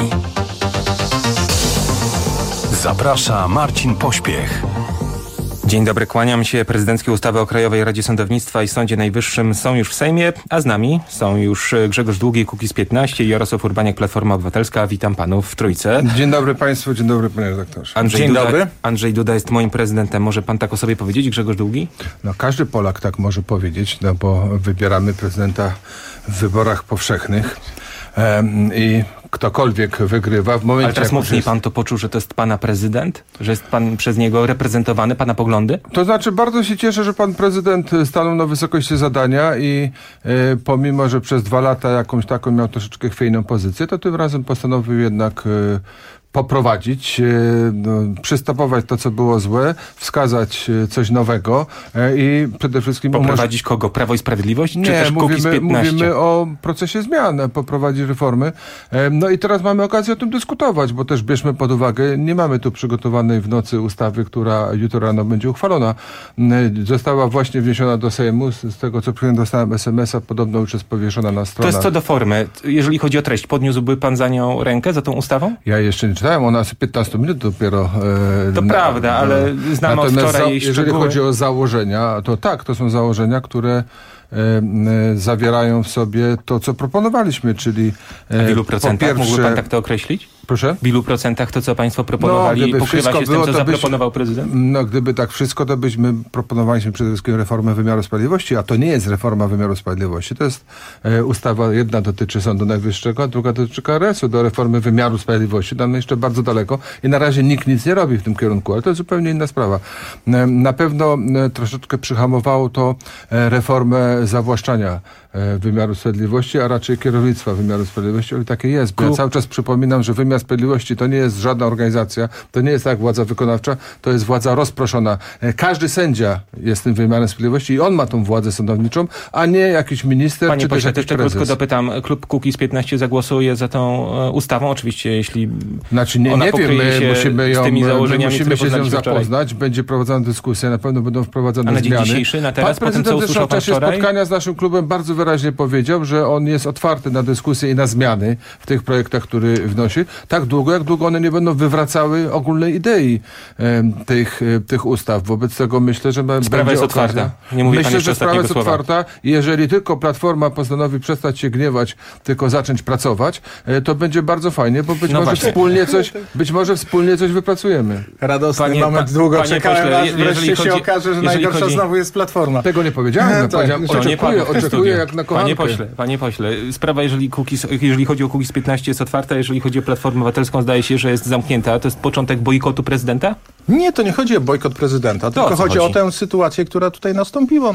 Zaprasza Marcin Pośpiech. Dzień dobry, kłaniam się. Prezydenckie ustawy o Krajowej Radzie Sądownictwa i Sądzie Najwyższym są już w Sejmie, a z nami są już Grzegorz Długi, Kukiz15 i Jarosław Urbaniak, Platforma Obywatelska. Witam panów w Trójce. Dzień dobry państwu, dzień dobry panie redaktorze. Dzień dobry. Andrzej Duda jest moim prezydentem. Może pan tak o sobie powiedzieć, Grzegorz Długi? No każdy Polak tak może powiedzieć, no bo wybieramy prezydenta w wyborach powszechnych. I ktokolwiek wygrywa w momencie... Ale teraz mocniej pan to poczuł, że to jest pana prezydent? Że jest pan przez niego reprezentowany, pana poglądy? To znaczy, bardzo się cieszę, że pan prezydent stanął na wysokości zadania i pomimo, że przez 2 lata jakąś taką miał troszeczkę chwiejną pozycję, to tym razem postanowił jednak poprowadzić, przystopować to, co było złe, wskazać coś nowego i przede wszystkim... Poprowadzić kogo? Prawo i Sprawiedliwość? Czy też mówimy o procesie zmian, poprowadzić reformy. No i teraz mamy okazję o tym dyskutować, bo też bierzmy pod uwagę, nie mamy tu przygotowanej w nocy ustawy, która jutro rano będzie uchwalona. Została właśnie wniesiona do Sejmu, z tego co dostałem SMS-a, podobno już jest powieszona na stronach. To jest co do formy. Jeżeli chodzi o treść, podniósłby pan za nią rękę, za tą ustawą? Ja jeszcze nie czytałem, ona jest 15 minut dopiero. To prawda, ale znamy od wczoraj jej szczegóły. Jeżeli chodzi o założenia, to tak, to są założenia, które zawierają w sobie to, co proponowaliśmy, czyli w ilu procentach mógłby pan tak to określić? Proszę? W ilu procentach to, co państwo proponowali, pokrywa się z tym, co zaproponował prezydent? No, gdyby tak wszystko, to proponowaliśmy przede wszystkim reformę wymiaru sprawiedliwości, a to nie jest reforma wymiaru sprawiedliwości. To jest ustawa, jedna dotyczy Sądu Najwyższego, a druga dotyczy KRS-u. Do reformy wymiaru sprawiedliwości damy jeszcze bardzo daleko i na razie nikt nic nie robi w tym kierunku, ale to jest zupełnie inna sprawa. Na pewno troszeczkę przyhamowało to reformę zawłaszczania wymiaru sprawiedliwości, a raczej kierownictwa wymiaru sprawiedliwości, ale takie jest. Bo ja cały czas przypominam, że wymiar sprawiedliwości to nie jest żadna organizacja, to nie jest jak władza wykonawcza, to jest władza rozproszona. Każdy sędzia jest tym wymiarem sprawiedliwości i on ma tą władzę sądowniczą, a nie jakiś minister Panie czy pośle, też jakiś jeszcze krótko dopytam. Klub Kukiz15 zagłosuje za tą ustawą, oczywiście, jeśli nie pokryje wiem, się z tymi założeniami, musimy się z nią zapoznać, będzie prowadzona dyskusja, na pewno będą wprowadzone zmiany. A na dzień dzisiejszy, na teraz, po tym, co usłyszał pan wczoraj? spotkania z naszym klubem bardzo wyraźnie powiedział, że on jest otwarty na dyskusję i na zmiany w tych projektach, które wnosi, tak długo, jak długo one nie będą wywracały ogólnej idei tych ustaw. Wobec tego myślę, że sprawa jest otwarta. Nie mówi myślę, że sprawa jest otwarta. Jeżeli tylko Platforma postanowi przestać się gniewać, tylko zacząć pracować, to będzie bardzo fajnie, bo być może wspólnie coś wypracujemy. Radosny moment, długo czekałem, aż wreszcie się okaże, że najgorsza znowu jest Platforma. Tego nie powiedziałem. Oczekuję jak na kochankę. Panie pośle, sprawa, jeżeli chodzi o Kukiz15 jest otwarta, jeżeli chodzi o Platformę Obywatelską, zdaje się, że jest zamknięta. To jest początek bojkotu prezydenta? Nie, to nie chodzi o bojkot prezydenta, tylko chodzi o tę sytuację, która tutaj nastąpiła.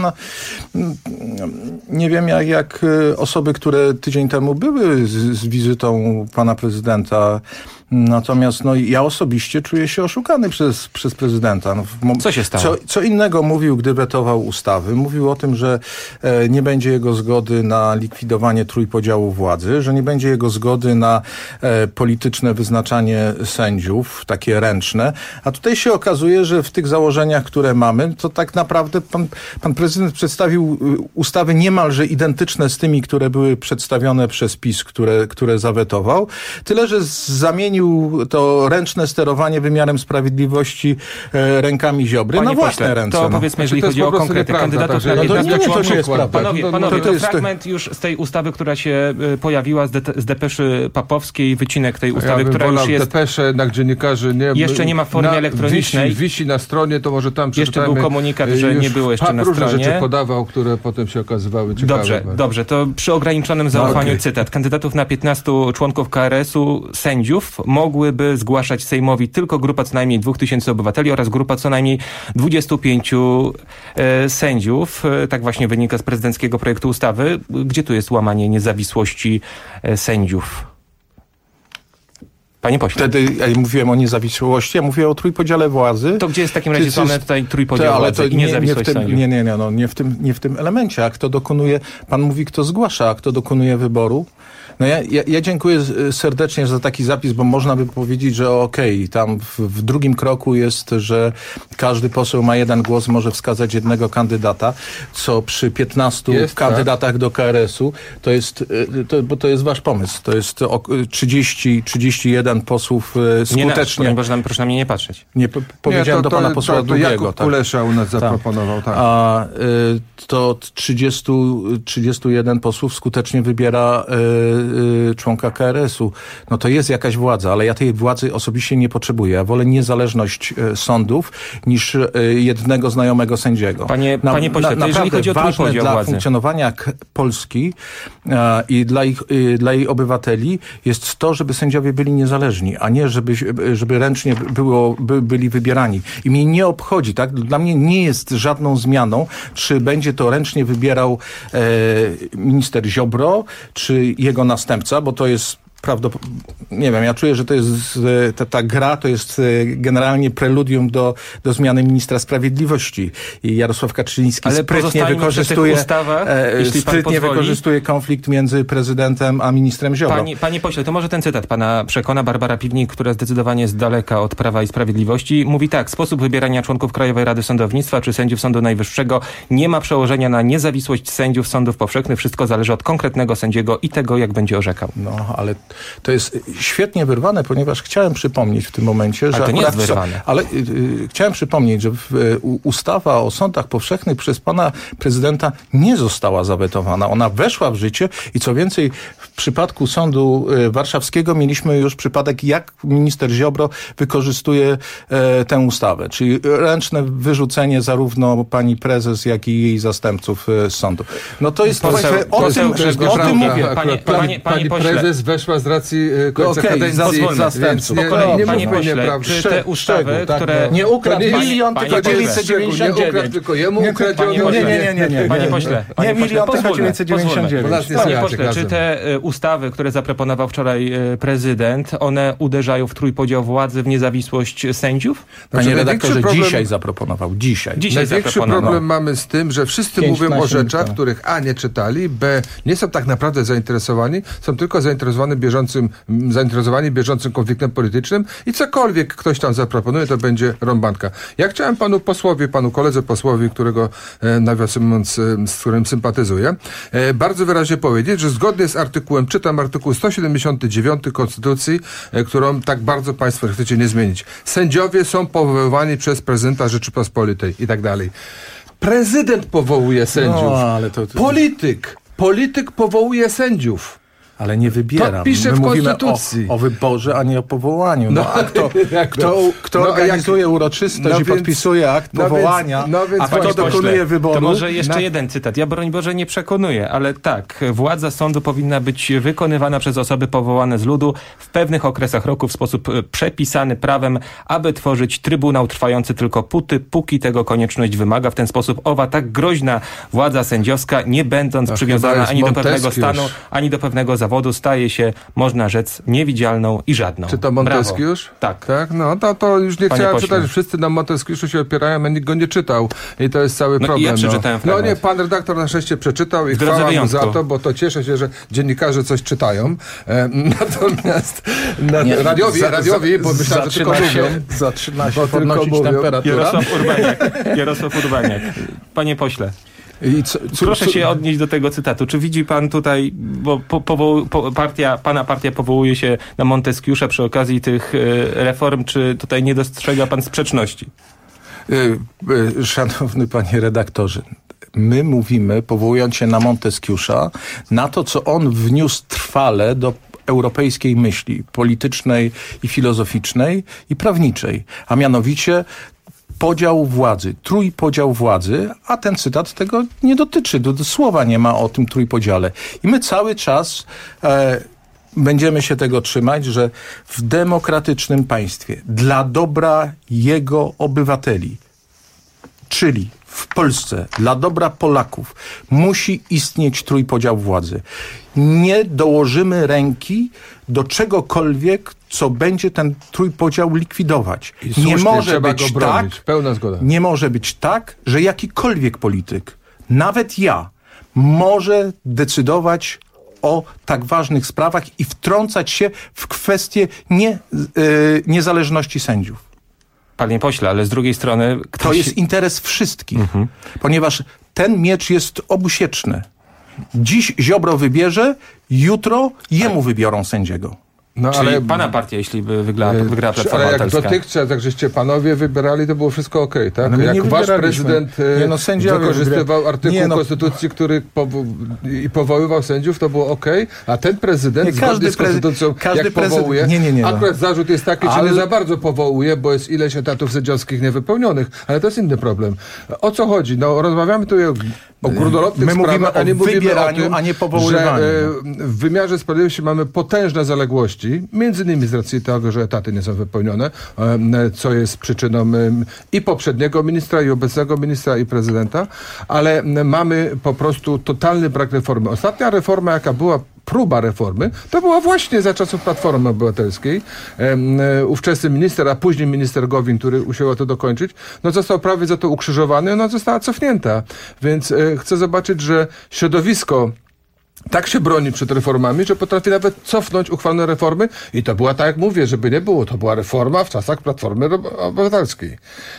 Nie wiem, jak osoby, które tydzień temu były z wizytą pana prezydenta, natomiast ja osobiście czuję się oszukany przez prezydenta. Co się stało? Co innego mówił, gdy wetował ustawy. Mówił o tym, że nie będzie jego zgody na likwidowanie trójpodziału władzy, że nie będzie jego zgody na polityczne wyznaczanie sędziów, takie ręczne. A tutaj się okazuje, że w tych założeniach, które mamy, to tak naprawdę pan prezydent przedstawił ustawy niemalże identyczne z tymi, które były przedstawione przez PiS, które zawetował. Tyle, że zamienił to ręczne sterowanie wymiarem sprawiedliwości rękami Ziobry na własne ręce. To powiedzmy, jeżeli chodzi o konkrety kandydatów na 15 członków. Panowie, to fragment już z tej ustawy, która się pojawiła z depeszy papowskiej, wycinek tej ustawy, która już jest... depeszę jednak dziennikarzy jeszcze nie ma w formie elektronicznej. Wisi na stronie, to może tam przeczytajmy. Jeszcze był komunikat, że nie było jeszcze na stronie. Rzeczy podawał, które potem się okazywały ciekawe. Dobrze, to przy ograniczonym zaufaniu cytat. Kandydatów na 15 członków KRS-u sędziów mogłyby zgłaszać Sejmowi tylko grupa co najmniej 2000 obywateli oraz grupa co najmniej 25 sędziów. Tak właśnie wynika z prezydenckiego projektu ustawy. Gdzie tu jest łamanie niezawisłości sędziów? Panie pośle. Wtedy ja mówiłem o niezawisłości, ja mówię o trójpodziale władzy. To gdzie jest w takim razie złamane tutaj trójpodział władzy i niezawisłość sędziów? Nie w tym elemencie. A kto dokonuje, pan mówi, kto zgłasza, a kto dokonuje wyboru. Ja dziękuję serdecznie za taki zapis, bo można by powiedzieć, że tam w drugim kroku jest, że każdy poseł ma 1 głos, może wskazać jednego kandydata, co przy 15 kandydatach do KRS-u bo to jest wasz pomysł. To jest 31 posłów skutecznie. Proszę na mnie nie patrzeć. Powiedziałem do pana posła Długiego. Jakub Kulesza u nas zaproponował. Tak. A to 31 posłów skutecznie wybiera członka KRS-u, no to jest jakaś władza, ale ja tej władzy osobiście nie potrzebuję. Ja wolę niezależność sądów niż jednego znajomego sędziego. Panie pośle, to jeżeli chodzi o ważne dla funkcjonowania Polski i dla jej obywateli jest to, żeby sędziowie byli niezależni, a nie żeby ręcznie byli wybierani. I mnie nie obchodzi, tak? Dla mnie nie jest żadną zmianą, czy będzie to ręcznie wybierał minister Ziobro, czy jego następca, bo to jest nie wiem, ja czuję, że to jest ta gra to jest generalnie preludium do zmiany ministra sprawiedliwości. I Jarosław Kaczyński sprytnie wykorzystuje konflikt między prezydentem a ministrem Ziobro. Panie pośle, to może ten cytat pana przekona. Barbara Piwnik, która zdecydowanie jest daleka od Prawa i Sprawiedliwości, mówi tak: sposób wybierania członków Krajowej Rady Sądownictwa czy sędziów Sądu Najwyższego nie ma przełożenia na niezawisłość sędziów sądów powszechnych. Wszystko zależy od konkretnego sędziego i tego, jak będzie orzekał. No, ale to jest świetnie wyrwane, ponieważ chciałem przypomnieć w tym momencie, że... Ale to nie jest wyrwane. Ale chciałem przypomnieć, że ustawa o sądach powszechnych przez pana prezydenta nie została zawetowana. Ona weszła w życie i co więcej, w przypadku Sądu Warszawskiego mieliśmy już przypadek, jak minister Ziobro wykorzystuje tę ustawę. Czyli ręczne wyrzucenie zarówno pani prezes, jak i jej zastępców z sądu. No to jest... O tym mówię. Pani prezes weszła z racji końca kadencji zastępców. Panie pośle, czy te ustawy, które... Nie ukradł milion, tylko 999. Nie ukradł, tylko jemu ukradziono. Nie. Panie pośle, nie milion, tylko 999. Panie pośle, czy te ustawy, które zaproponował wczoraj prezydent, one uderzają w trójpodział władzy, w niezawisłość sędziów? Panie redaktorze, dzisiaj zaproponował. Największy problem mamy z tym, że wszyscy mówią o rzeczach, których A, nie czytali, B, nie są tak naprawdę zainteresowani, są tylko zainteresowani bieżącym konfliktem politycznym i cokolwiek ktoś tam zaproponuje, to będzie rąbanka. Ja chciałem panu koledze posłowi, którego nawiasem mówiąc, z którym sympatyzuję, bardzo wyraźnie powiedzieć, że zgodnie z czytam artykuł 179 Konstytucji, którą tak bardzo państwo chcecie nie zmienić. Sędziowie są powoływani przez prezydenta Rzeczypospolitej i tak dalej. Prezydent powołuje sędziów. No, ale Polityk powołuje sędziów. Ale nie wybieram. To pisze w Konstytucji. O wyborze, a nie o powołaniu. Kto organizuje uroczystość i podpisuje akt powołania, a kto dokonuje wyboru? To może jeszcze jeden cytat. Ja broń Boże nie przekonuję, ale tak, władza sądu powinna być wykonywana przez osoby powołane z ludu w pewnych okresach roku w sposób przepisany prawem, aby tworzyć trybunał trwający tylko póki tego konieczność wymaga. W ten sposób owa tak groźna władza sędziowska, nie będąc przywiązana ani do pewnego stanu, ani do pewnego zawodu, staje się, można rzec, niewidzialną i żadną. Czy to Montesquieu? Tak. No to już nie chciałem czytać. Wszyscy na Montesquieu się opierają, a nikt go nie czytał. I to jest cały problem. Ja przeczytałem fragment. Nie, pan redaktor na szczęście przeczytał i chwała mu za to, bo to cieszę się, że dziennikarze coś czytają. Natomiast radiowi, bo myślałem, że tylko mówią. Zaczyna się podnosić temperatura. Jarosław Urbaniak. Panie pośle. Proszę się odnieść do tego cytatu. Czy widzi pan tutaj, bo pana partia powołuje się na Montesquieu'a przy okazji tych reform, czy tutaj nie dostrzega pan sprzeczności? Szanowny panie redaktorze, my mówimy, powołując się na Montesquieu'a, na to, co on wniósł trwale do europejskiej myśli politycznej i filozoficznej i prawniczej, a mianowicie podział władzy, trójpodział władzy, a ten cytat tego nie dotyczy. Słowa nie ma o tym trójpodziale. I my cały czas będziemy się tego trzymać, że w demokratycznym państwie dla dobra jego obywateli, czyli w Polsce, dla dobra Polaków, musi istnieć trójpodział władzy. Nie dołożymy ręki do czegokolwiek, co będzie ten trójpodział likwidować. Nie może być tak, pełna zgoda. Nie może być tak, że jakikolwiek polityk, nawet ja, może decydować o tak ważnych sprawach i wtrącać się w kwestie niezależności sędziów. Panie pośle, ale z drugiej strony... To jest interes wszystkich, ponieważ ten miecz jest obusieczny. Dziś Ziobro wybierze, jutro jemu wybiorą sędziego. No, czyli ale pana partia, jeśli by wygrała Platforma ale jak Obywatelska. dotychczas, jak żeście panowie wybierali, to było wszystko okej, tak? No jak wasz prezydent wykorzystywał artykuł Konstytucji, który powoływał sędziów, to było okej, a ten prezydent zgodnie z Konstytucją, jak powołuje, akurat zarzut jest taki, że nie za bardzo powołuje, bo jest ileś etatów sędziowskich niewypełnionych, ale to jest inny problem. O co chodzi? No, rozmawiamy tu o górnolotnych sprawach, a nie mówimy o tym, a nie powoływaniu. Że w wymiarze sprawiedliwości mamy potężne zaległości, między innymi z racji tego, że etaty nie są wypełnione, co jest przyczyną i poprzedniego ministra, i obecnego ministra, i prezydenta, ale mamy po prostu totalny brak reformy. Ostatnia reforma, jaka była, próba reformy, to była właśnie za czasów Platformy Obywatelskiej. Ówczesny minister, a później minister Gowin, który usiłował to dokończyć, no został prawie za to ukrzyżowany, no została cofnięta. Więc chcę zobaczyć, że środowisko tak się broni przed reformami, że potrafi nawet cofnąć uchwalone reformy i to była, tak jak mówię, żeby nie było, to była reforma w czasach Platformy Obywatelskiej.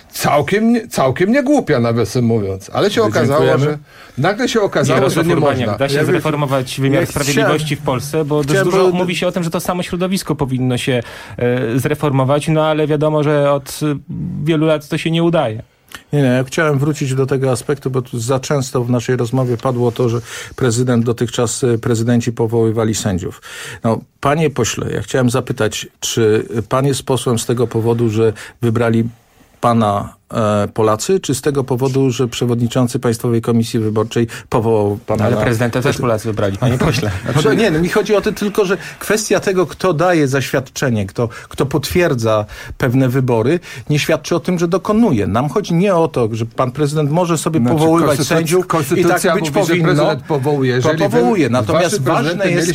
Całkiem nie głupia, nawiasem mówiąc, ale się okazało, że nagle się okazało, że nie można. Da się zreformować wymiar sprawiedliwości w Polsce, bo dość dużo mówi się o tym, że to samo środowisko powinno się zreformować, no ale wiadomo, że od wielu lat to się nie udaje. Nie, ja chciałem wrócić do tego aspektu, bo tu za często w naszej rozmowie padło to, że dotychczas prezydenci powoływali sędziów. No, panie pośle, ja chciałem zapytać, czy pan jest posłem z tego powodu, że wybrali pana Polacy, czy z tego powodu, że przewodniczący Państwowej Komisji Wyborczej powołał pana... Ale prezydenta też Polacy wybrali, panie pośle. Nie, mi chodzi o to tylko, że kwestia tego, kto daje zaświadczenie, kto potwierdza pewne wybory, nie świadczy o tym, że dokonuje. Nam chodzi nie o to, że pan prezydent może sobie powoływać sędziów i tak być powinno. Że prezydent powołuje. To powołuje. Natomiast ważne jest,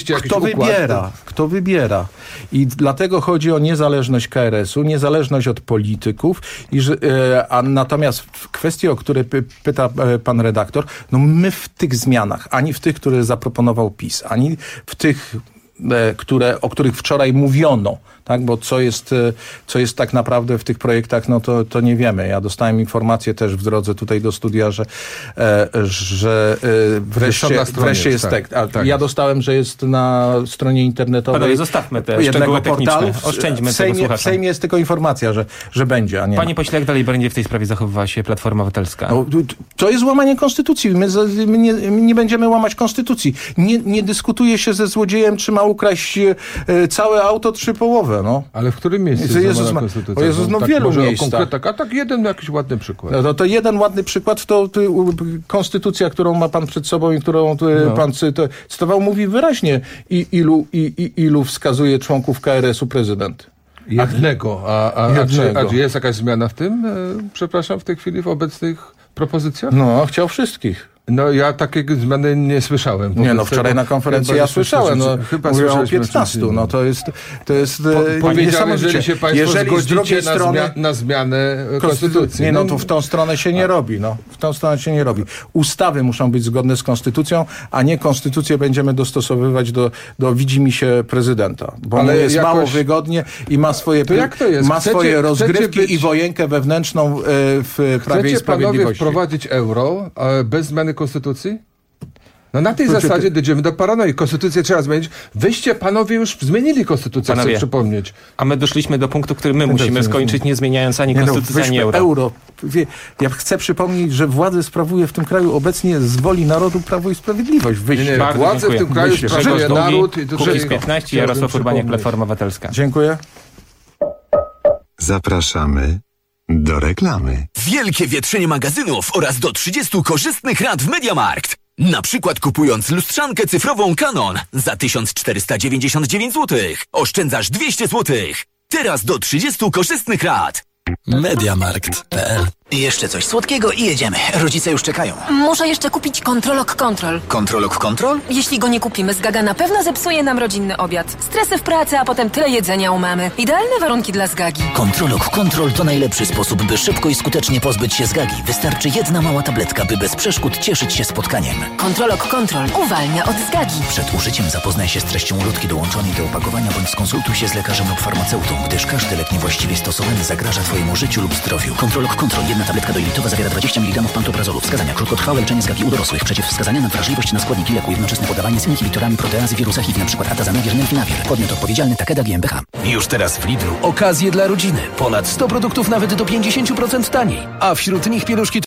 kto wybiera. I dlatego chodzi o niezależność KRS-u, niezależność od polityków a natomiast w kwestii, o której pyta pan redaktor, no my w tych zmianach, ani w tych, które zaproponował PiS, ani w tych, o których wczoraj mówiono, tak, bo co jest tak naprawdę w tych projektach, no to nie wiemy. Ja dostałem informację też w drodze tutaj do studia, że wreszcie jest tekst. Tak. Ja dostałem, że jest na stronie internetowej. Panowie, zostawmy te szczegóły techniczne. Oszczędźmy tego słuchacza. W Sejmie jest tylko informacja, że będzie, a nie. Panie pośle, jak dalej będzie w tej sprawie zachowywała się Platforma Obywatelska? No, to jest łamanie konstytucji. My nie będziemy łamać konstytucji. Nie dyskutuje się ze złodziejem, czy ma ukraść całe auto, czy połowę. No. Ale w którym miejscu jest konstytucja? Jezus, no tak wielu miejscach. A tak jeden jakiś ładny przykład. No, to jeden ładny przykład to konstytucja, którą ma pan przed sobą i którą pan cytował, mówi wyraźnie ilu wskazuje członków KRS-u prezydent. Jednego. A jest jakaś zmiana w tym? Przepraszam, w tej chwili w obecnych propozycjach? No, chciał wszystkich. No ja takiej zmiany nie słyszałem. Wczoraj na konferencji ja słyszałem. Chyba mówię o 15. No to jest powiedziałem, jeżeli się państwo zgodzicie na zmianę konstytucji. To w tą stronę się nie robi. W tą stronę się nie robi. Ustawy muszą być zgodne z konstytucją, a nie konstytucję będziemy dostosowywać do widzimisię prezydenta. Bo mu jest mało wygodnie i ma swoje rozgrywki i wojenkę wewnętrzną w Prawie i Sprawiedliwości. Chcecie panowie wprowadzić euro bez zmiany konstytucji? No na tej zasadzie dojdziemy do paranoi. Konstytucję trzeba zmienić. Wyście panowie już zmienili konstytucję, chcę przypomnieć. A my doszliśmy do punktu, który my musimy skończyć, nie zmieniając ani konstytucji, ani euro. Ja chcę przypomnieć, że władzę sprawuje w tym kraju obecnie z woli narodu Prawo i Sprawiedliwość. Władzę w tym kraju sprawuje naród. Kukiz 15, Jarosław Urbaniak, Platforma Obywatelska. Dziękuję. Zapraszamy do reklamy. Wielkie wietrzenie magazynów oraz do 30 korzystnych rad w MediaMarkt. Na przykład kupując lustrzankę cyfrową Canon za 1499 zł. Oszczędzasz 200 zł. Teraz do 30 korzystnych rad. Mediamarkt.pl. Jeszcze coś słodkiego i jedziemy. Rodzice już czekają. Muszę jeszcze kupić Controlog Control. Controlog Control? Jeśli go nie kupimy, Zgaga na pewno zepsuje nam rodzinny obiad. Stresy w pracy, a potem tyle jedzenia u mamy. Idealne warunki dla Zgagi. Controlog Control to najlepszy sposób, by szybko i skutecznie pozbyć się Zgagi. Wystarczy jedna mała tabletka, by bez przeszkód cieszyć się spotkaniem. Controlog Control uwalnia od Zgagi. Przed użyciem zapoznaj się z treścią ulotki dołączonej do opakowania bądź skonsultuj się z lekarzem lub farmaceutą, gdyż każdy lek niewłaściwie stosowany zagraża Twojemu życiu lub zdrowiu. Controlog Control Jedna tabletka dojlitowa zawiera 20 mg pantoprazolu. Wskazania: krótkotrwałe leczenie zgagi u dorosłych. Przeciwwskazania: nadwrażliwość na składniki leku. Jednoczesne podawanie z inhibitorami proteazy wirusa HIV, np. atazanawir, nelfinawir. Podmiot odpowiedzialny: Takeda GmbH. Już teraz w Lidlu okazje dla rodziny. Ponad 100 produktów nawet do 50% taniej. A wśród nich pieluszki